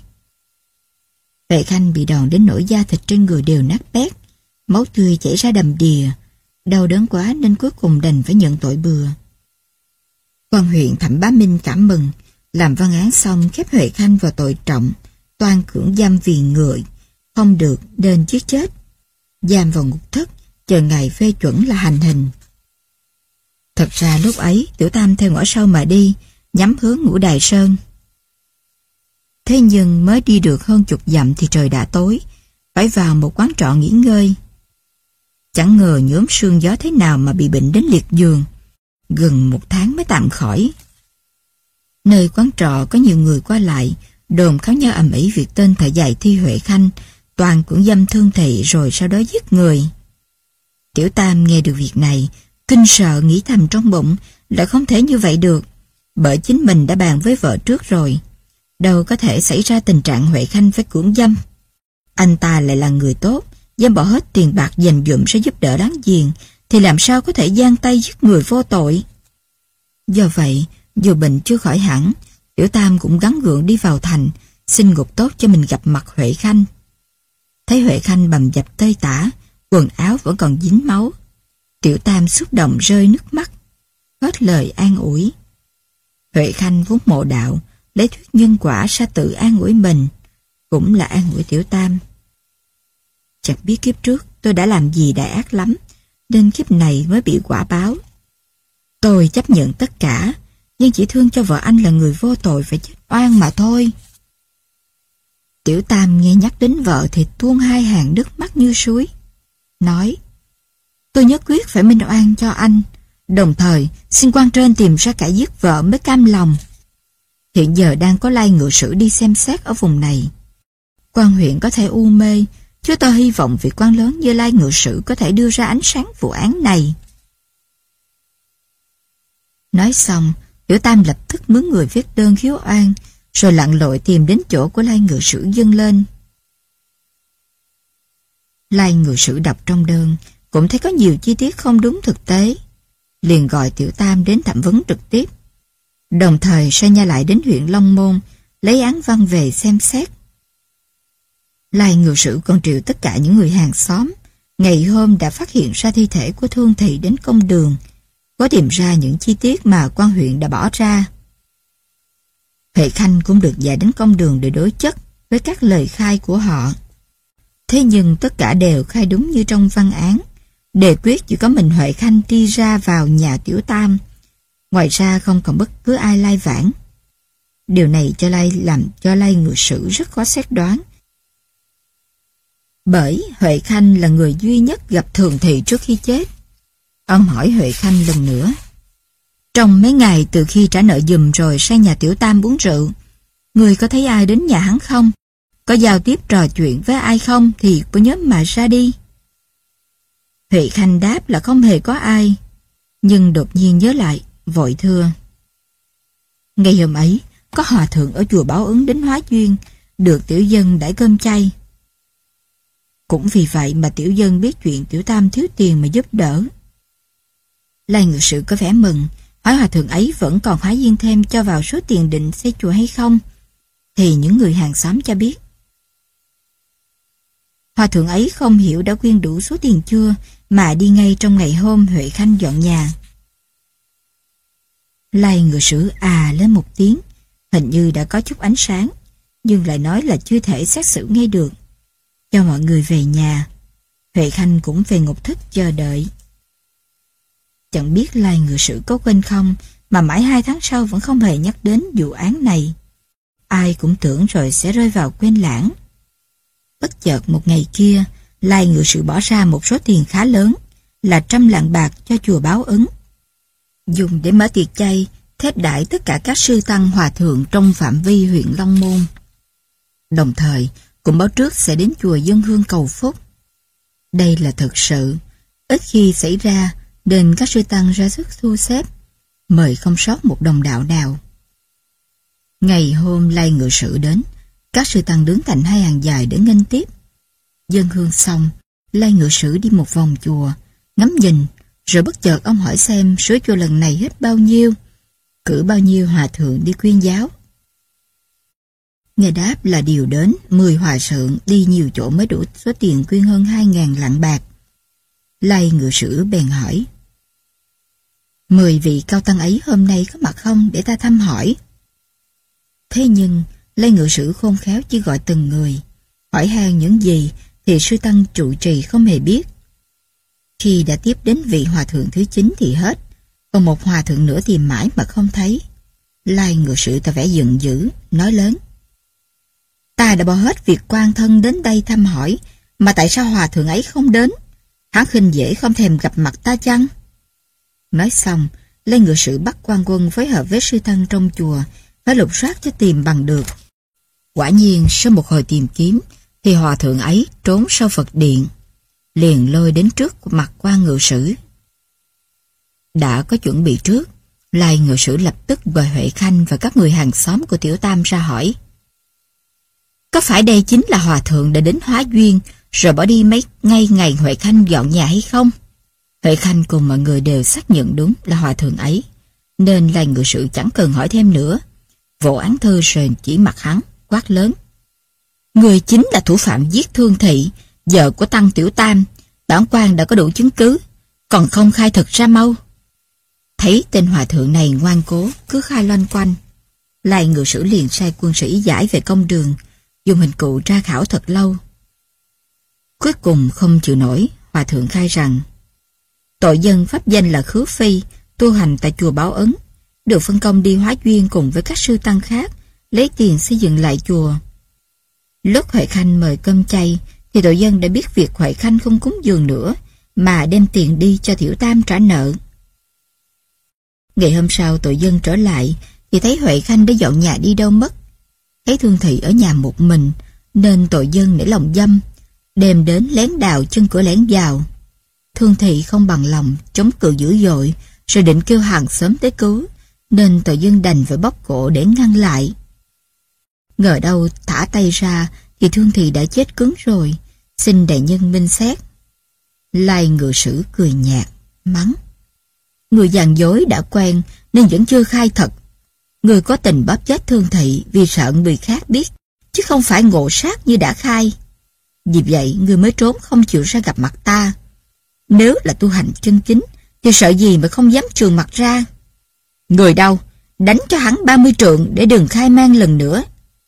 Huệ Khanh bị đòn đến nỗi da thịt trên người đều nát bét, máu tươi chảy ra đầm đìa, đau đớn quá nên cuối cùng đành phải nhận tội bừa. Quan huyện Thẩm Bá Minh cảm mừng, làm văn án xong khép Huệ Khanh vào tội trọng, toan cưỡng giam vì ngựa, không được nên giết chết, giam vào ngục thất, chờ ngày phê chuẩn là hành hình. Thật ra lúc ấy Tiểu Tam theo ngõ sau mà đi, nhắm hướng Ngũ Đài Sơn. Thế nhưng mới đi được hơn chục dặm thì trời đã tối, phải vào một quán trọ nghỉ ngơi. Chẳng ngờ nhuốm sương gió thế nào mà bị bệnh đến liệt giường, gần một tháng mới tạm khỏi. Nơi quán trọ có nhiều người qua lại, đồn kháo nhau ầm ĩ việc tên thợ giày Thi Huệ Khanh toàn cưỡng dâm Thương Thị rồi sau đó giết người. Tiểu Tam nghe được việc này, kinh sợ nghĩ thầm trong bụng là không thể như vậy được, bởi chính mình đã bàn với vợ trước rồi, đâu có thể xảy ra tình trạng Huệ Khanh phải cưỡng dâm. Anh ta lại là người tốt, dám bỏ hết tiền bạc dành dụm sẽ giúp đỡ láng giềng, thì làm sao có thể giang tay giết người vô tội. Do vậy, dù bệnh chưa khỏi hẳn, Tiểu Tam cũng gắng gượng đi vào thành, xin ngục tốt cho mình gặp mặt Huệ Khanh. Thấy Huệ Khanh bầm dập tơi tả, quần áo vẫn còn dính máu, Tiểu Tam xúc động rơi nước mắt, hết lời an ủi. Huệ Khanh vốn mộ đạo, lấy thuyết nhân quả ra tự an ủi mình, cũng là an ủi Tiểu Tam. Chẳng biết kiếp trước tôi đã làm gì đại ác lắm, nên kiếp này mới bị quả báo. Tôi chấp nhận tất cả, nhưng chỉ thương cho vợ anh là người vô tội phải chết oan mà thôi. Tiểu Tam nghe nhắc đến vợ thì tuôn hai hàng nước mắt như suối. Nói, tôi nhất quyết phải minh oan cho anh, đồng thời xin quan trên tìm ra kẻ giết vợ mới cam lòng. Hiện giờ đang có lai ngự sử đi xem xét ở vùng này. Quan huyện có thể u mê, chứ tôi hy vọng vị quan lớn như lai ngự sử có thể đưa ra ánh sáng vụ án này. Nói xong, Tiểu Tam lập tức mướn người viết đơn khiếu oan, rồi lặn lội tìm đến chỗ của lai ngự sử dâng lên. Lai ngự sử đọc trong đơn, cũng thấy có nhiều chi tiết không đúng thực tế, liền gọi Tiểu Tam đến thẩm vấn trực tiếp, đồng thời sai nha lại đến huyện Long Môn lấy án văn về xem xét. Lai ngự sử còn triệu tất cả những người hàng xóm ngày hôm đã phát hiện ra thi thể của Thương Thị đến công đường, có tìm ra những chi tiết mà quan huyện đã bỏ ra. Huệ Khanh cũng được dạy đến công đường để đối chất với các lời khai của họ. Thế nhưng tất cả đều khai đúng như trong văn án. Đề quyết chỉ có mình Huệ Khanh đi ra vào nhà Tiểu Tam, ngoài ra không còn bất cứ ai lai vãng. Điều này cho lai làm cho lai ngự sử rất khó xét đoán, bởi Huệ Khanh là người duy nhất gặp Thường Thị trước khi chết. Ông hỏi Huệ Khanh lần nữa, trong mấy ngày từ khi trả nợ giùm rồi sang nhà Tiểu Tam uống rượu, người có thấy ai đến nhà hắn không? Có giao tiếp trò chuyện với ai không thì cứ nhớ mà ra đi. Huệ Khanh đáp là không hề có ai, nhưng đột nhiên nhớ lại, vội thưa. Ngày hôm ấy, có hòa thượng ở chùa Báo Ứng đến hóa duyên, được tiểu dân đãi cơm chay. Cũng vì vậy mà tiểu dân biết chuyện Tiểu Tam thiếu tiền mà giúp đỡ. Lai ngự sử có vẻ mừng, hỏi hòa thượng ấy vẫn còn hóa duyên thêm cho vào số tiền định xây chùa hay không, thì những người hàng xóm cho biết. Hòa thượng ấy không hiểu đã quyên đủ số tiền chưa, mà đi ngay trong ngày hôm Huệ Khanh dọn nhà. Lai ngự sử à lên một tiếng, hình như đã có chút ánh sáng, nhưng lại nói là chưa thể xét xử ngay được. Cho mọi người về nhà, Huệ Khanh cũng về ngục thất chờ đợi. Chẳng biết Lai ngự sử có quên không, mà mãi hai tháng sau vẫn không hề nhắc đến vụ án này. Ai cũng tưởng rồi sẽ rơi vào quên lãng. Bất chợt một ngày kia, Lai ngự sử bỏ ra một số tiền khá lớn, là trăm lạng bạc cho chùa Báo Ứng, dùng để mở tiệc chay, thết đãi tất cả các sư tăng hòa thượng trong phạm vi huyện Long Môn. Đồng thời, cũng báo trước sẽ đến chùa dân hương cầu phúc. Đây là thực sự, ít khi xảy ra, nên các sư tăng ra sức thu xếp, mời không sót một đồng đạo nào. Ngày hôm Lai ngự sử đến, các sư tăng đứng thành hai hàng dài để nghênh tiếp. Dân hương xong, Lai ngự sử đi một vòng chùa, ngắm nhìn, rồi bất chợt ông hỏi xem số chùa lần này hết bao nhiêu, cử bao nhiêu hòa thượng đi khuyên giáo. Nghe đáp là điều đến mười hòa thượng đi nhiều chỗ mới đủ số tiền quyên hơn hai ngàn lạng bạc. Lai ngự sử bèn hỏi, mười vị cao tăng ấy hôm nay có mặt không để ta thăm hỏi? Thế nhưng Lai ngự sử khôn khéo chỉ gọi từng người, hỏi han những gì thì sư tăng trụ trì không hề biết. Khi đã tiếp đến vị hòa thượng thứ chín thì hết, còn một hòa thượng nữa tìm mãi mà không thấy. Lai ngự sử tỏ vẻ giận dữ, nói lớn, ta đã bỏ hết việc quan thân đến đây thăm hỏi, mà tại sao hòa thượng ấy không đến? Hắn khinh dễ không thèm gặp mặt ta chăng? Nói xong, Lai ngự sử bắt quan quân phối hợp với sư tăng trong chùa phải lục soát cho tìm bằng được. Quả nhiên sau một hồi tìm kiếm thì hòa thượng ấy trốn sau Phật điện, liền lôi đến trước mặt quan ngự sử. Đã có chuẩn bị trước, Lai ngự sử lập tức gọi Huệ Khanh và các người hàng xóm của Tiểu Tam ra hỏi, có phải đây chính là hòa thượng đã đến hóa duyên rồi bỏ đi mấy ngay ngày Huệ Khanh dọn nhà hay không? Huệ Khanh cùng mọi người đều xác nhận đúng là hòa thượng ấy, nên Lai ngự sử chẳng cần hỏi thêm nữa, vỗ án thư rồi chỉ mặt hắn, quát lớn, người chính là thủ phạm giết Thương Thị, vợ của tăng Tiểu Tam. Bản quan đã có đủ chứng cứ, còn không khai thật ra mau. Thấy tên hòa thượng này ngoan cố cứ khai loanh quanh, Lai ngự sử liền sai quân sĩ giải về công đường, dùng hình cụ tra khảo thật lâu. Cuối cùng không chịu nổi, hòa thượng khai rằng tội dân pháp danh là Khứ Phi, tu hành tại chùa Báo Ứng, được phân công đi hóa duyên cùng với các sư tăng khác, lấy tiền xây dựng lại chùa. Lúc Huệ Khanh mời cơm chay thì tội dân đã biết việc Huệ Khanh không cúng dường nữa mà đem tiền đi cho Tiểu Tam trả nợ. Ngày hôm sau tội dân trở lại thì thấy Huệ Khanh đã dọn nhà đi đâu mất. Thấy Thương Thị ở nhà một mình nên tội dân nảy lòng dâm, đêm đến lén đào chân cửa lẻn vào. Thương Thị không bằng lòng, chống cự dữ dội, rồi định kêu hàng xóm tới cứu, nên tội dân đành phải bóp cổ để ngăn lại. Ngờ đâu thả tay ra thì Thương Thị đã chết cứng rồi, xin đại nhân minh xét. Lai Ngự Sử cười nhạt, mắng: người gian dối đã quen nên vẫn chưa khai thật. Người có tình bóp chết Thương Thị vì sợ người khác biết, chứ không phải ngộ sát như đã khai. Vì vậy người mới trốn không chịu ra gặp mặt ta. Nếu là tu hành chân chính thì sợ gì mà không dám trường mặt ra. Người đâu, đánh cho hắn ba mươi trượng để đừng khai man lần nữa.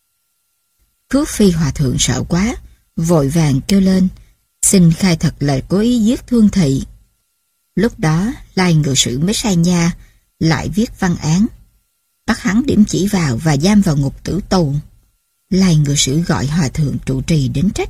Cước Phi Hòa Thượng sợ quá, vội vàng kêu lên, xin khai thật là cố ý giết Thương Thị. Lúc đó Lai Ngự Sử mới sai nha, lại viết văn án, bắt hắn điểm chỉ vào và giam vào ngục tử tù. Lai Ngự Sử gọi Hòa Thượng trụ trì đến trách: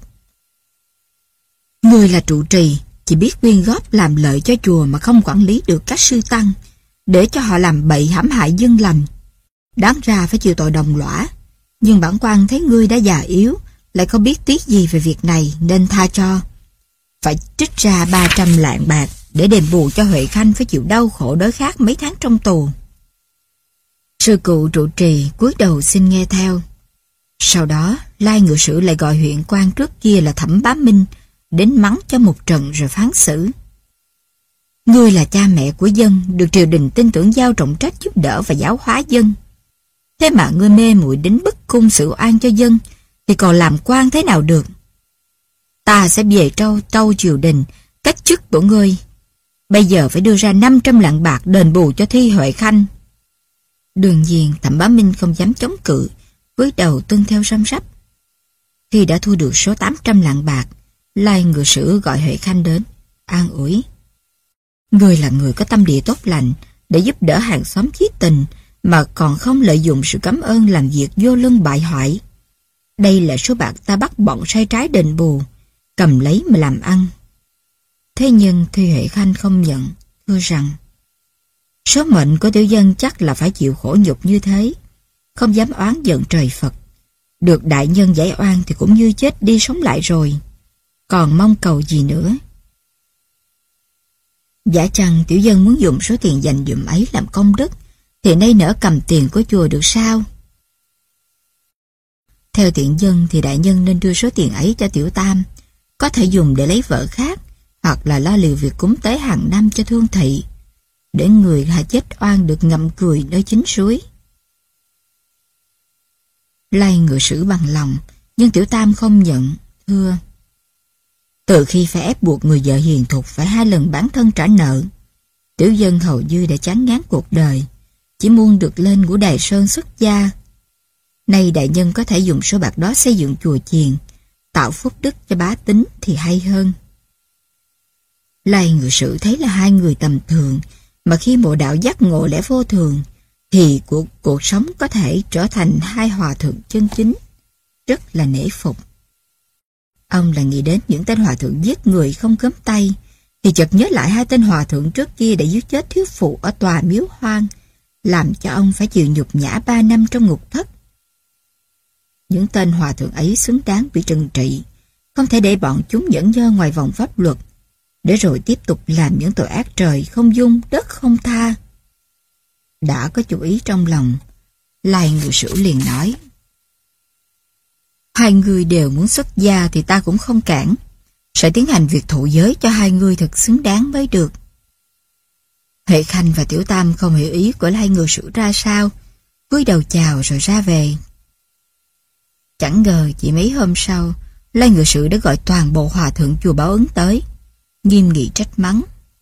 người là trụ trì, chỉ biết quyên góp làm lợi cho chùa mà không quản lý được các sư tăng, để cho họ làm bậy hãm hại dân lành, đáng ra phải chịu tội đồng lõa. Nhưng bản quan thấy ngươi đã già yếu, lại không biết tiếc gì về việc này nên tha cho. Phải trích ra ba trăm lạng bạc để đền bù cho Huệ Khanh phải chịu đau khổ đói khát mấy tháng trong tù. Sư cụ trụ trì cúi đầu xin nghe theo. Sau đó Lai Ngự Sử lại gọi huyện quan trước kia là Thẩm Bá Minh đến mắng cho một trận rồi phán xử. Ngươi là cha mẹ của dân, được triều đình tin tưởng giao trọng trách giúp đỡ và giáo hóa dân. Thế mà ngươi mê muội đến bức cung xử oan cho dân thì còn làm quan thế nào được? Ta sẽ về trâu tâu triều đình cách chức của ngươi. Bây giờ phải đưa ra năm trăm lạng bạc đền bù cho Thi Huệ Khanh. Đương nhiên Thẩm Bá Minh không dám chống cự, cúi đầu tuân theo răm rắp. Khi đã thu được số tám trăm lạng bạc, Lai Ngự Sử gọi Huệ Khanh đến, an ủi: ngươi là người có tâm địa tốt lành, để giúp đỡ hàng xóm chí tình mà còn không lợi dụng sự cảm ơn làm việc vô lương bại hoại. Đây là số bạc ta bắt bọn sai trái đền bù, cầm lấy mà làm ăn. Thế nhưng Thi Huệ Khanh không nhận, thưa rằng: số mệnh của tiểu dân chắc là phải chịu khổ nhục như thế, không dám oán giận trời Phật. Được đại nhân giải oan thì cũng như chết đi sống lại rồi, còn mong cầu gì nữa. Giả chăng tiểu dân muốn dùng số tiền dành dụm ấy làm công đức, thì nay nỡ cầm tiền của chùa được sao? Theo tiện dân thì đại nhân nên đưa số tiền ấy cho Tiểu Tam, có thể dùng để lấy vợ khác, hoặc là lo liệu việc cúng tế hàng năm cho Thương Thị, để người hạ chết oan được ngậm cười nơi chính suối. Lai Ngự Sử bằng lòng, nhưng Tiểu Tam không nhận, thưa: từ khi phải ép buộc người vợ hiền thục phải hai lần bán thân trả nợ, tiểu dân hầu như đã chán ngán cuộc đời, chỉ muốn được lên Ngũ Đài Sơn xuất gia. Nay đại nhân có thể dùng số bạc đó xây dựng chùa chiền, tạo phúc đức cho bá tính thì hay hơn. Lai Ngự Sử thấy là hai người tầm thường, mà khi mộ đạo giác ngộ lẽ vô thường, thì cuộc, cuộc sống có thể trở thành hai hòa thượng chân chính, rất là nể phục. Ông là nghĩ đến những tên hòa thượng giết người không cấm tay, thì chợt nhớ lại hai tên hòa thượng trước kia đã giết chết thiếu phụ ở tòa miếu hoang, làm cho ông phải chịu nhục nhã ba năm trong ngục thất. Những tên hòa thượng ấy xứng đáng bị trừng trị, không thể để bọn chúng nhẫn nhơ ngoài vòng pháp luật, để rồi tiếp tục làm những tội ác trời không dung, đất không tha. Đã có chủ ý trong lòng, Lai Ngự Sử liền nói: hai người đều muốn xuất gia thì ta cũng không cản, sẽ tiến hành việc thụ giới cho hai người thật xứng đáng mới được. Huệ Khanh và Tiểu Tam không hiểu ý của Lai Ngự Sử ra sao, cúi đầu chào rồi ra về. Chẳng ngờ chỉ mấy hôm sau, Lai Ngự Sử đã gọi toàn bộ hòa thượng chùa Bảo Ứng tới, nghiêm nghị trách mắng: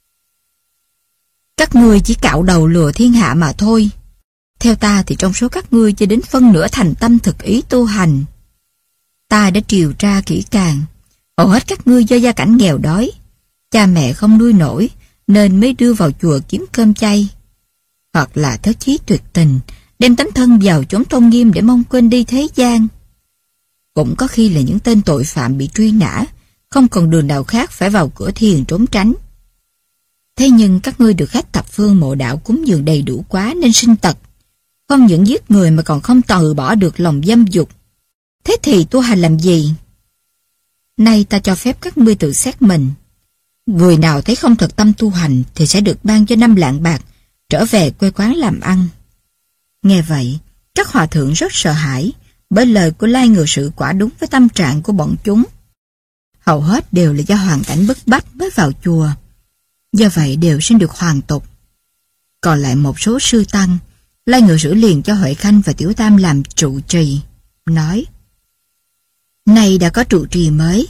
các ngươi chỉ cạo đầu lừa thiên hạ mà thôi. Theo ta thì trong số các ngươi chưa đến phân nửa thành tâm thực ý tu hành. Ta đã điều tra kỹ càng, hầu hết các ngươi do gia cảnh nghèo đói, cha mẹ không nuôi nổi nên mới đưa vào chùa kiếm cơm chay, hoặc là thất chí tuyệt tình, đem tấm thân vào chốn tôn nghiêm để mong quên đi thế gian. cũng có khi là những tên tội phạm bị truy nã, không còn đường nào khác phải vào cửa thiền trốn tránh. Thế nhưng các ngươi được khách thập phương mộ đạo cúng dường đầy đủ quá nên sinh tật, không những giết người mà còn không từ bỏ được lòng dâm dục. Thế thì tu hành làm gì? Nay ta cho phép các ngươi tự xét mình. Người nào thấy không thật tâm tu hành thì sẽ được ban cho năm lạng bạc, trở về quê quán làm ăn. Nghe vậy, các hòa thượng rất sợ hãi, bởi lời của Lai Ngự Sử quả đúng với tâm trạng của bọn chúng. Hầu hết đều là do hoàn cảnh bức bách mới vào chùa, do vậy đều xin được hoàn tục. Còn lại một số sư tăng, Lai Ngự Sử liền cho Huệ Khanh và Tiểu Tam làm trụ trì, nói: Nay đã có trụ trì mới,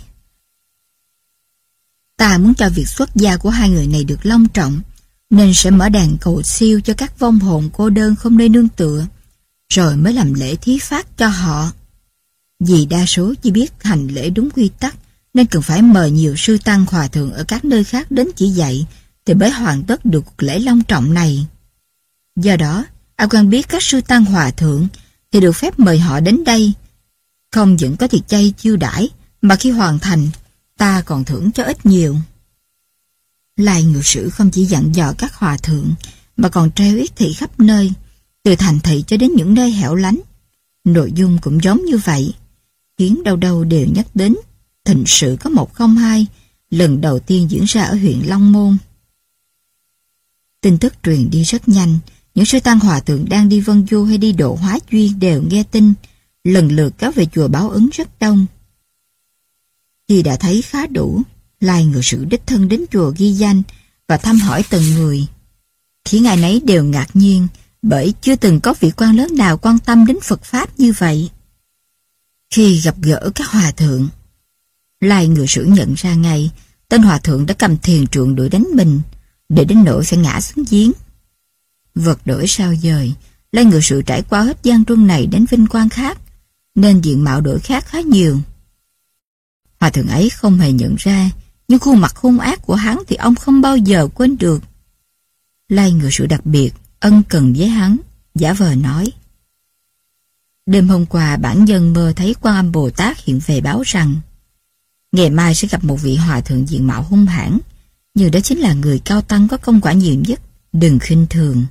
ta muốn cho việc xuất gia của hai người này được long trọng, nên sẽ mở đàn cầu siêu cho các vong hồn cô đơn không nơi nương tựa, rồi mới làm lễ thí phát cho họ. Vì đa số chỉ biết hành lễ đúng quy tắc, nên cần phải mời nhiều sư tăng hòa thượng ở các nơi khác đến chỉ dạy, thì mới hoàn tất được cuộc lễ long trọng này. Do đó, ai quen biết các sư tăng hòa thượng thì được phép mời họ đến đây. Không những có thịt chay chiêu đãi, mà khi hoàn thành, ta còn thưởng cho ít nhiều. Lai Ngự Sử không chỉ dặn dò các hòa thượng, mà còn treo yết thị khắp nơi, từ thành thị cho đến những nơi hẻo lánh. Nội dung cũng giống như vậy, khiến đâu đâu đều nhắc đến thịnh sự có một không hai, lần đầu tiên diễn ra ở huyện Long Môn. Tin tức truyền đi rất nhanh, những sư tăng hòa thượng đang đi vân du hay đi độ hóa duyên đều nghe tin, lần lượt cáo về chùa báo ứng rất đông. Khi đã thấy khá đủ, Lai Ngự Sử đích thân đến chùa ghi danh và thăm hỏi từng người, khiến ai nấy đều ngạc nhiên, bởi chưa từng có vị quan lớn nào quan tâm đến Phật Pháp như vậy. Khi gặp gỡ các hòa thượng, Lai Ngự Sử nhận ra ngay tên hòa thượng đã cầm thiền trượng đuổi đánh mình, để đến nỗi phải ngã xuống giếng. Vật đổi sao dời, Lai Ngự Sử trải qua hết gian truân này đến vinh quang khác, nên diện mạo đổi khác khá nhiều. Hòa thượng ấy không hề nhận ra, nhưng khuôn mặt hung ác của hắn thì ông không bao giờ quên được. Lai Ngự Sử đặc biệt ân cần với hắn, giả vờ nói: Đêm hôm qua bản nhân mơ thấy Quan Âm Bồ Tát hiện về báo rằng ngày mai sẽ gặp một vị hòa thượng diện mạo hung hãn, như đó chính là người cao tăng có công quả nhiều nhất, đừng khinh thường.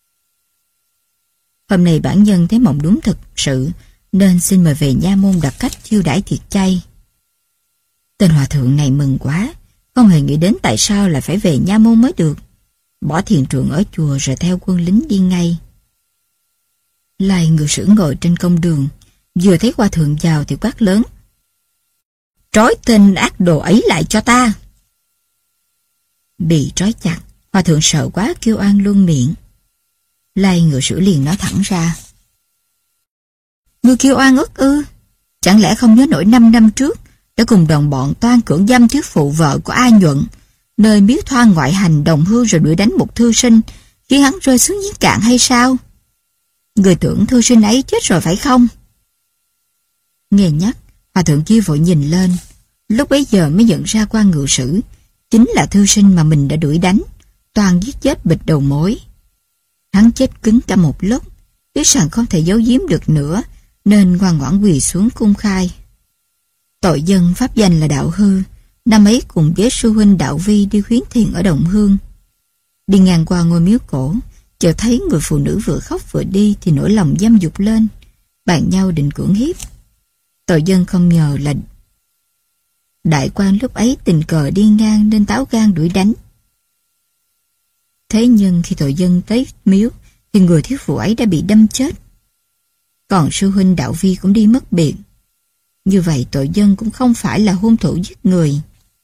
Hôm nay bản nhân thấy mộng đúng thực sự, nên xin mời về nha môn đặt cách chiêu đãi thịt chay. Tên hòa thượng này mừng quá, không hề nghĩ đến tại sao lại phải về nha môn mới được, bỏ thiền trượng ở chùa rồi theo quân lính đi ngay. Lai Ngự Sử ngồi trên công đường, vừa thấy hòa thượng vào thì quát lớn: Trói tên ác đồ ấy lại cho ta! Bị trói chặt, hòa thượng sợ quá kêu oan luôn miệng. Lai Ngự Sử liền nói thẳng ra: Ngươi kêu oan ức ư? Chẳng lẽ không nhớ nổi năm năm trước đã cùng đồng bọn toan cưỡng dâm thuyết phụ vợ của A Nhuận, nơi miếu thoa ngoại hành đồng hương rồi đuổi đánh một thư sinh, khiến hắn rơi xuống giếng cạn hay sao? Người tưởng thư sinh ấy chết rồi phải không? Nghe nhắc, hòa thượng kia vội nhìn lên, lúc bấy giờ mới nhận ra Quan Ngự Sử chính là thư sinh mà mình đã đuổi đánh, toàn giết chết bịch đầu mối. Hắn chết cứng cả một lúc, biết rằng không thể giấu giếm được nữa, nên ngoan ngoãn quỳ xuống cung khai. Tội dân pháp danh là Đạo Hư, năm ấy cùng với sư huynh Đạo Vi đi khuyến thiền ở Đồng Hương. Đi ngang qua ngôi miếu cổ, chợt thấy người phụ nữ vừa khóc vừa đi thì nỗi lòng dâm dục lên, bàn nhau định cưỡng hiếp. Tội dân không ngờ là đại quan lúc ấy tình cờ đi ngang nên táo gan đuổi đánh. Thế nhưng khi tội dân tới miếu thì người thiếu phụ ấy đã bị đâm chết. Còn sư huynh Đạo Vi cũng đi mất biệt. Như vậy tội dân cũng không phải là hung thủ giết người.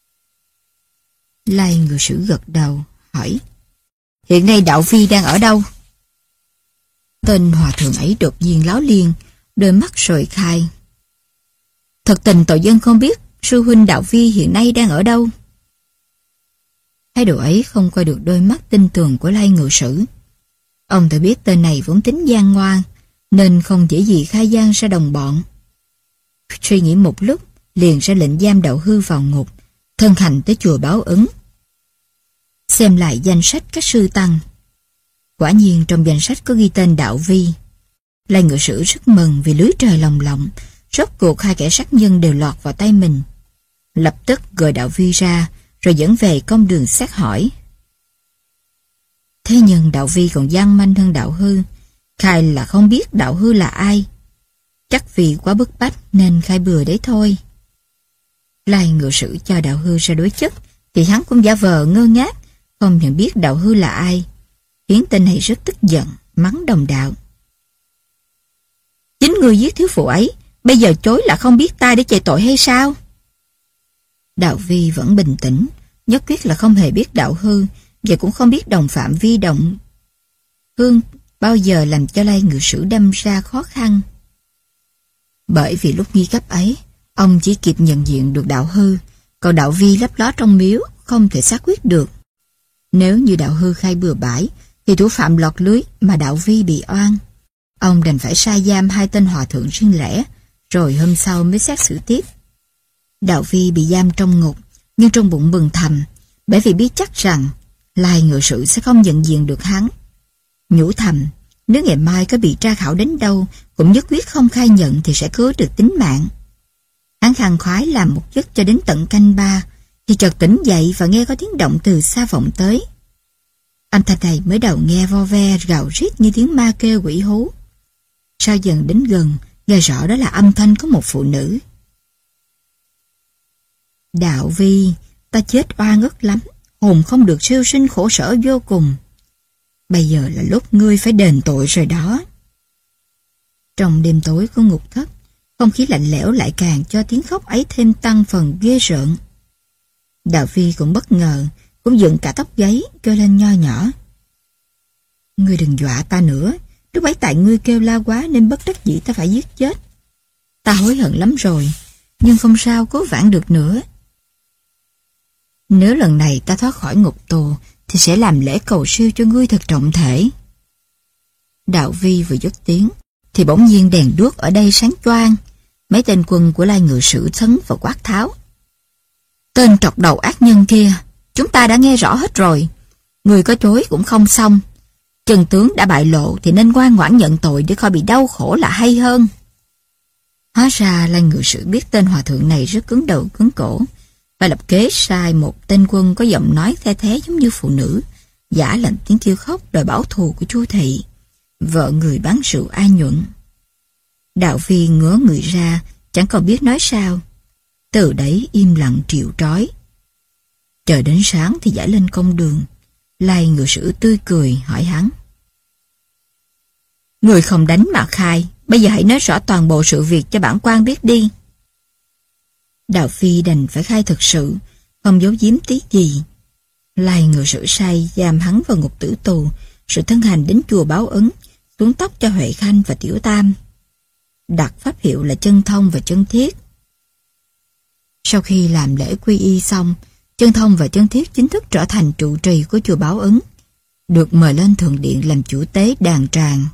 Lai Ngự Sử gật đầu, hỏi: Hiện nay Đạo Vi đang ở đâu? Tên hòa thượng ấy đột nhiên láo liên, đôi mắt sồi khai: Thật tình tội dân không biết sư huynh Đạo Vi hiện nay đang ở đâu. Thái độ ấy không coi được đôi mắt tinh tường của Lai Ngự Sử. Ông ta biết tên này vốn tính gian ngoan, nên không dễ gì khai gian ra đồng bọn. Suy nghĩ một lúc, liền ra lệnh giam Đạo Hư vào ngục, thân hành tới chùa báo ứng. Xem lại danh sách các sư tăng. Quả nhiên trong danh sách có ghi tên Đạo Vi. Lai Ngự Sử rất mừng vì lưới trời lồng lộng, rốt cuộc hai kẻ sát nhân đều lọt vào tay mình. Lập tức gọi Đạo Vi ra, rồi dẫn về công đường xét hỏi. Thế nhưng Đạo Vi còn gian manh hơn Đạo Hư, khai là không biết Đạo Hư là ai. Chắc vì quá bức bách nên khai bừa đấy thôi. Lai ngự sử cho Đạo Hư ra đối chất, thì hắn cũng giả vờ ngơ ngác, không nhận biết Đạo Hư là ai, khiến tên này rất tức giận, mắng đồng đạo. Chính người giết thiếu phụ ấy, bây giờ chối là không biết ta để chạy tội hay sao? Đạo Vi vẫn bình tĩnh, nhất quyết là không hề biết Đạo Hư, và cũng không biết đồng phạm Vi Động Hương bao giờ làm cho Lai ngự sử đâm ra khó khăn. Bởi vì lúc nguy cấp ấy, ông chỉ kịp nhận diện được Đạo Hư, còn Đạo Vi lấp ló trong miếu, không thể xác quyết được. Nếu như Đạo Hư khai bừa bãi, thì thủ phạm lọt lưới mà Đạo Vi bị oan. Ông đành phải sai giam hai tên hòa thượng riêng lẻ, rồi hôm sau mới xét xử tiếp. Đạo Vi bị giam trong ngục, nhưng trong bụng mừng thầm, bởi vì biết chắc rằng Lai ngự sử sẽ không nhận diện được hắn. Nhủ thầm, nếu ngày mai có bị tra khảo đến đâu, cũng nhất quyết không khai nhận thì sẽ cứu được tính mạng. Hắn khăng khoái làm một giấc cho đến tận canh ba, thì chợt tỉnh dậy và nghe có tiếng động từ xa vọng tới. Âm thanh này mới đầu nghe vo ve gào rít như tiếng ma kêu quỷ hú. Sau dần đến gần, nghe rõ đó là âm thanh của một phụ nữ. Đạo Vi, ta chết oan ức lắm, hồn không được siêu sinh khổ sở vô cùng. Bây giờ là lúc ngươi phải đền tội rồi đó. Trong đêm tối của ngục thất, không khí lạnh lẽo lại càng cho tiếng khóc ấy thêm tăng phần ghê rợn. Đạo Vi cũng bất ngờ, cũng dựng cả tóc gáy, kêu lên nho nhỏ. Ngươi đừng dọa ta nữa, lúc ấy tại ngươi kêu la quá nên bất đắc dĩ ta phải giết chết. Ta hối hận lắm rồi, nhưng không sao cố vãn được nữa. Nếu lần này ta thoát khỏi ngục tù, thì sẽ làm lễ cầu siêu cho ngươi thật trọng thể. Đạo Vi vừa dứt tiếng, thì bỗng nhiên đèn đuốc ở đây sáng choang. Mấy tên quân của Lai ngự sử thấn và quát tháo. Tên trọc đầu ác nhân kia, chúng ta đã nghe rõ hết rồi. Người có chối cũng không xong. Chân tướng đã bại lộ thì nên ngoan ngoãn nhận tội để khỏi bị đau khổ là hay hơn. Hóa ra Lai ngự sử biết tên hòa thượng này rất cứng đầu cứng cổ, và lập kế sai một tên quân có giọng nói the thé giống như phụ nữ, giả lệnh tiếng kêu khóc đòi báo thù của Chu Thị, vợ người bán rượu A Nhuận. Đạo Vi ngửa người ra, chẳng còn biết nói sao. Từ đấy im lặng triệu trói. Trời đến sáng thì giải lên công đường. Lai ngự sử tươi cười hỏi hắn. Người không đánh mà khai, bây giờ hãy nói rõ toàn bộ sự việc cho bản quan biết đi. Đạo Phi đành phải khai thực sự, không giấu giếm tí gì. Lai ngự sử sai giam hắn vào ngục tử tù, rồi thân hành đến chùa Báo Ứng, xuống tóc cho Huệ Khanh và Tiểu Tam. Đặt pháp hiệu là Chân Thông và Chân Thiết. Sau khi làm lễ quy y xong, Chân Thông và Chân Thiết chính thức trở thành trụ trì của chùa Báo Ứng, được mời lên thượng điện làm chủ tế đàn tràng.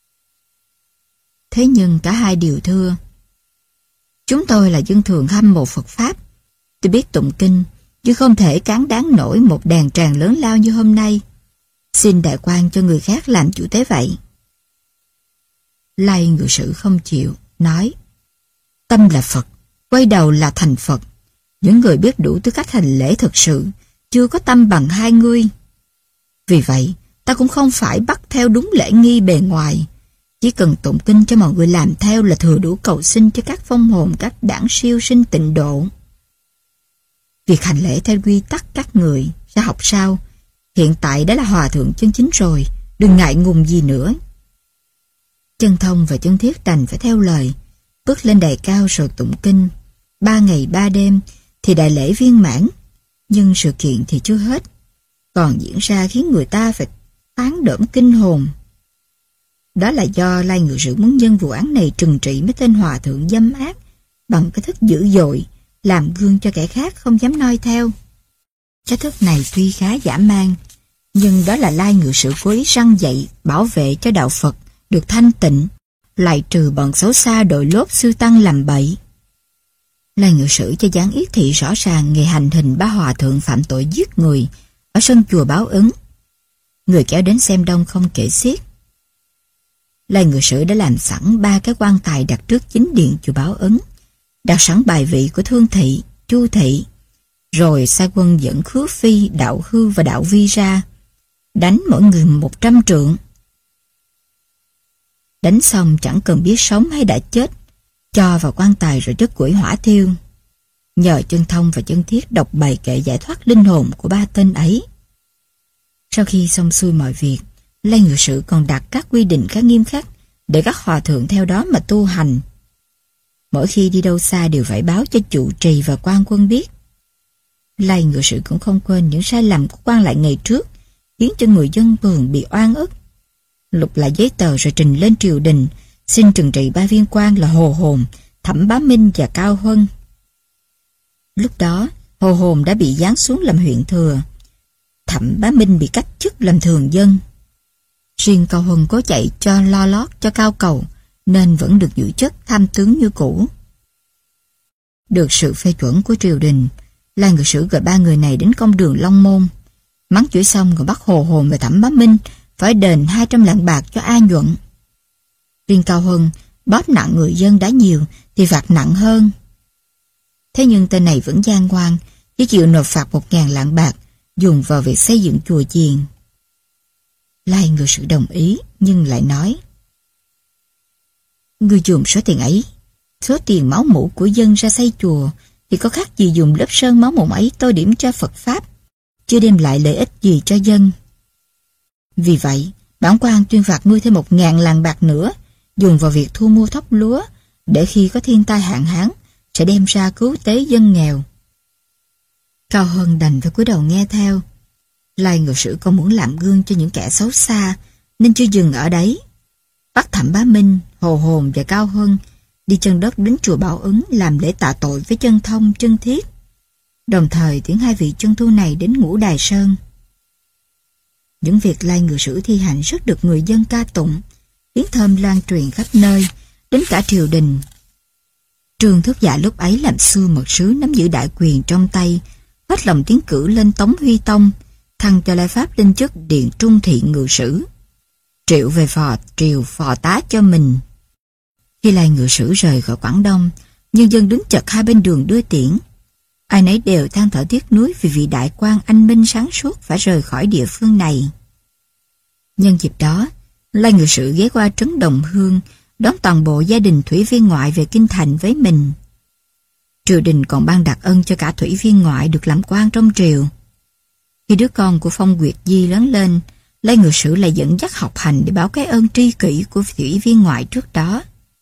Thế nhưng cả hai đều thưa. Chúng tôi là dân thường hâm mộ Phật Pháp. Tôi biết tụng kinh, chứ không thể cán đáng nổi một đàn tràng lớn lao như hôm nay. Xin đại quan cho người khác làm chủ tế vậy. Lai ngự sử không chịu, nói: Tâm là Phật, quay đầu là thành Phật. Những người biết đủ tư cách hành lễ thực sự, chưa có tâm bằng hai ngươi. Vì vậy, ta cũng không phải bắt theo đúng lễ nghi bề ngoài. Chỉ cần tụng kinh cho mọi người làm theo là thừa đủ cầu xin cho các phong hồn các đảng siêu sinh tịnh độ. Việc hành lễ theo quy tắc các người sẽ học sao? Hiện tại đã là hòa thượng chân chính rồi, đừng ngại ngùng gì nữa. Chân Thông và Chân Thiết đành phải theo lời, bước lên đài cao rồi tụng kinh. Ba ngày ba đêm thì đại lễ viên mãn, nhưng sự kiện thì chưa hết, còn diễn ra khiến người ta phải tán đỡm kinh hồn. Đó là do Lai ngự sử muốn nhân vụ án này trừng trị mấy tên hòa thượng dâm ác bằng cái thức dữ dội, làm gương cho kẻ khác không dám noi theo. Cái thức này tuy khá dã man, nhưng đó là Lai ngự sử cố ý răn dạy bảo vệ cho đạo Phật được thanh tịnh, lại trừ bọn xấu xa đội lốt sư tăng làm bậy. Lai ngự sử cho gián yết thị rõ ràng ngày hành hình ba hòa thượng phạm tội giết người ở sân chùa Báo Ứng. Người kéo đến xem đông không kể xiết. Lai Ngự Sử đã làm sẵn ba cái quan tài đặt trước chính điện chùa Báo Ấn, đặt sẵn bài vị của Thương Thị, Chu Thị, rồi sai quân dẫn Khứa Phi, Đạo Hư và Đạo Vi ra, đánh mỗi người một trăm trượng. Đánh xong chẳng cần biết sống hay đã chết, cho vào quan tài rồi chất củi hỏa thiêu. Nhờ Chân Thông và Chân Thiết đọc bài kệ giải thoát linh hồn của ba tên ấy. Sau khi xong xuôi mọi việc, Lai Ngự Sử còn đặt các quy định khá nghiêm khắc để các hòa thượng theo đó mà tu hành. Mỗi khi đi đâu xa đều phải báo cho trụ trì và quan quân biết. Lai Ngự Sử cũng không quên những sai lầm của quan lại ngày trước, khiến cho người dân phường bị oan ức. Lục lại giấy tờ rồi trình lên triều đình, xin trừng trị ba viên quan là Hồ Hồn, Thẩm Bá Minh và Cao Huân. Lúc đó, Hồ Hồn đã bị giáng xuống làm huyện thừa, Thẩm Bá Minh bị cách chức làm thường dân. Riêng Cao Huân cố chạy cho lo lót cho Cao Cầu, nên vẫn được giữ chức tham tướng như cũ. Được sự phê chuẩn của triều đình, Lai Ngự Sử gọi ba người này đến công đường Long Môn, mắng chửi xong rồi bắt Hồ Hồn và Thẩm Bá Minh phải đền hai trăm lạng bạc cho A Nhuận. Riêng Cao Huân bóp nặng người dân đã nhiều thì phạt nặng hơn. Thế nhưng tên này vẫn gian ngoan, chỉ chịu nộp phạt một ngàn lạng bạc dùng vào việc xây dựng chùa chiền. Lai Ngự Sử đồng ý nhưng lại nói: "Ngươi dùng số tiền ấy, số tiền máu mủ của dân ra xây chùa thì có khác gì dùng lớp sơn máu mủ ấy tô điểm cho Phật Pháp, chưa đem lại lợi ích gì cho dân. Vì vậy, bản quan tuyên phạt ngươi thêm một ngàn lạng bạc nữa, dùng vào việc thu mua thóc lúa, để khi có thiên tai hạn hán sẽ đem ra cứu tế dân nghèo." Cao Huân đành phải cúi đầu nghe theo. Lai Ngự Sử còn muốn làm gương cho những kẻ xấu xa, nên chưa dừng ở đấy. Bắt Thẩm Bá Minh, Hồ Hồn và Cao Huân đi chân đất đến chùa Bảo Ứng làm lễ tạ tội với Chân Thông, Chân Thiết, đồng thời tiễn hai vị chân tu này đến Ngũ Đài Sơn. Những việc Lai Ngự Sử thi hành rất được người dân ca tụng, tiếng thơm lan truyền khắp nơi, đến cả triều đình. Trương Thúc Dạ lúc ấy làm xưa mật sứ nắm giữ đại quyền trong tay, hết lòng tiến cử lên Tống Huy Tông, thăng cho Lai Pháp lên chức Điện Trung Thị Ngự Sử, triệu về phò triều phò tá cho mình. Khi Lai Ngự Sử rời khỏi Quảng Đông, nhân dân đứng chật hai bên đường đưa tiễn. Ai nấy đều than thở tiếc nuối vì vị đại quan anh minh sáng suốt phải rời khỏi địa phương này. Nhân dịp đó, Lai Ngự Sử ghé qua trấn Đồng Hương, đón toàn bộ gia đình thủy viên ngoại về kinh thành với mình. Triều đình còn ban đặc ân cho cả thủy viên ngoại được làm quan trong triều. Khi đứa con của Phong Nguyệt Di lớn lên, Lai Ngự Sử lại dẫn dắt học hành để báo cái ơn tri kỷ của thủy viên ngoại trước đó.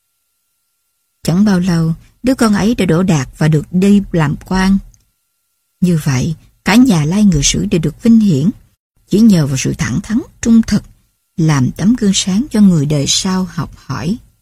Chẳng bao lâu, đứa con ấy đã đỗ đạt và được đi làm quan. Như vậy, cả nhà Lai Ngự Sử đều được vinh hiển, chỉ nhờ vào sự thẳng thắn, trung thực, làm tấm gương sáng cho người đời sau học hỏi.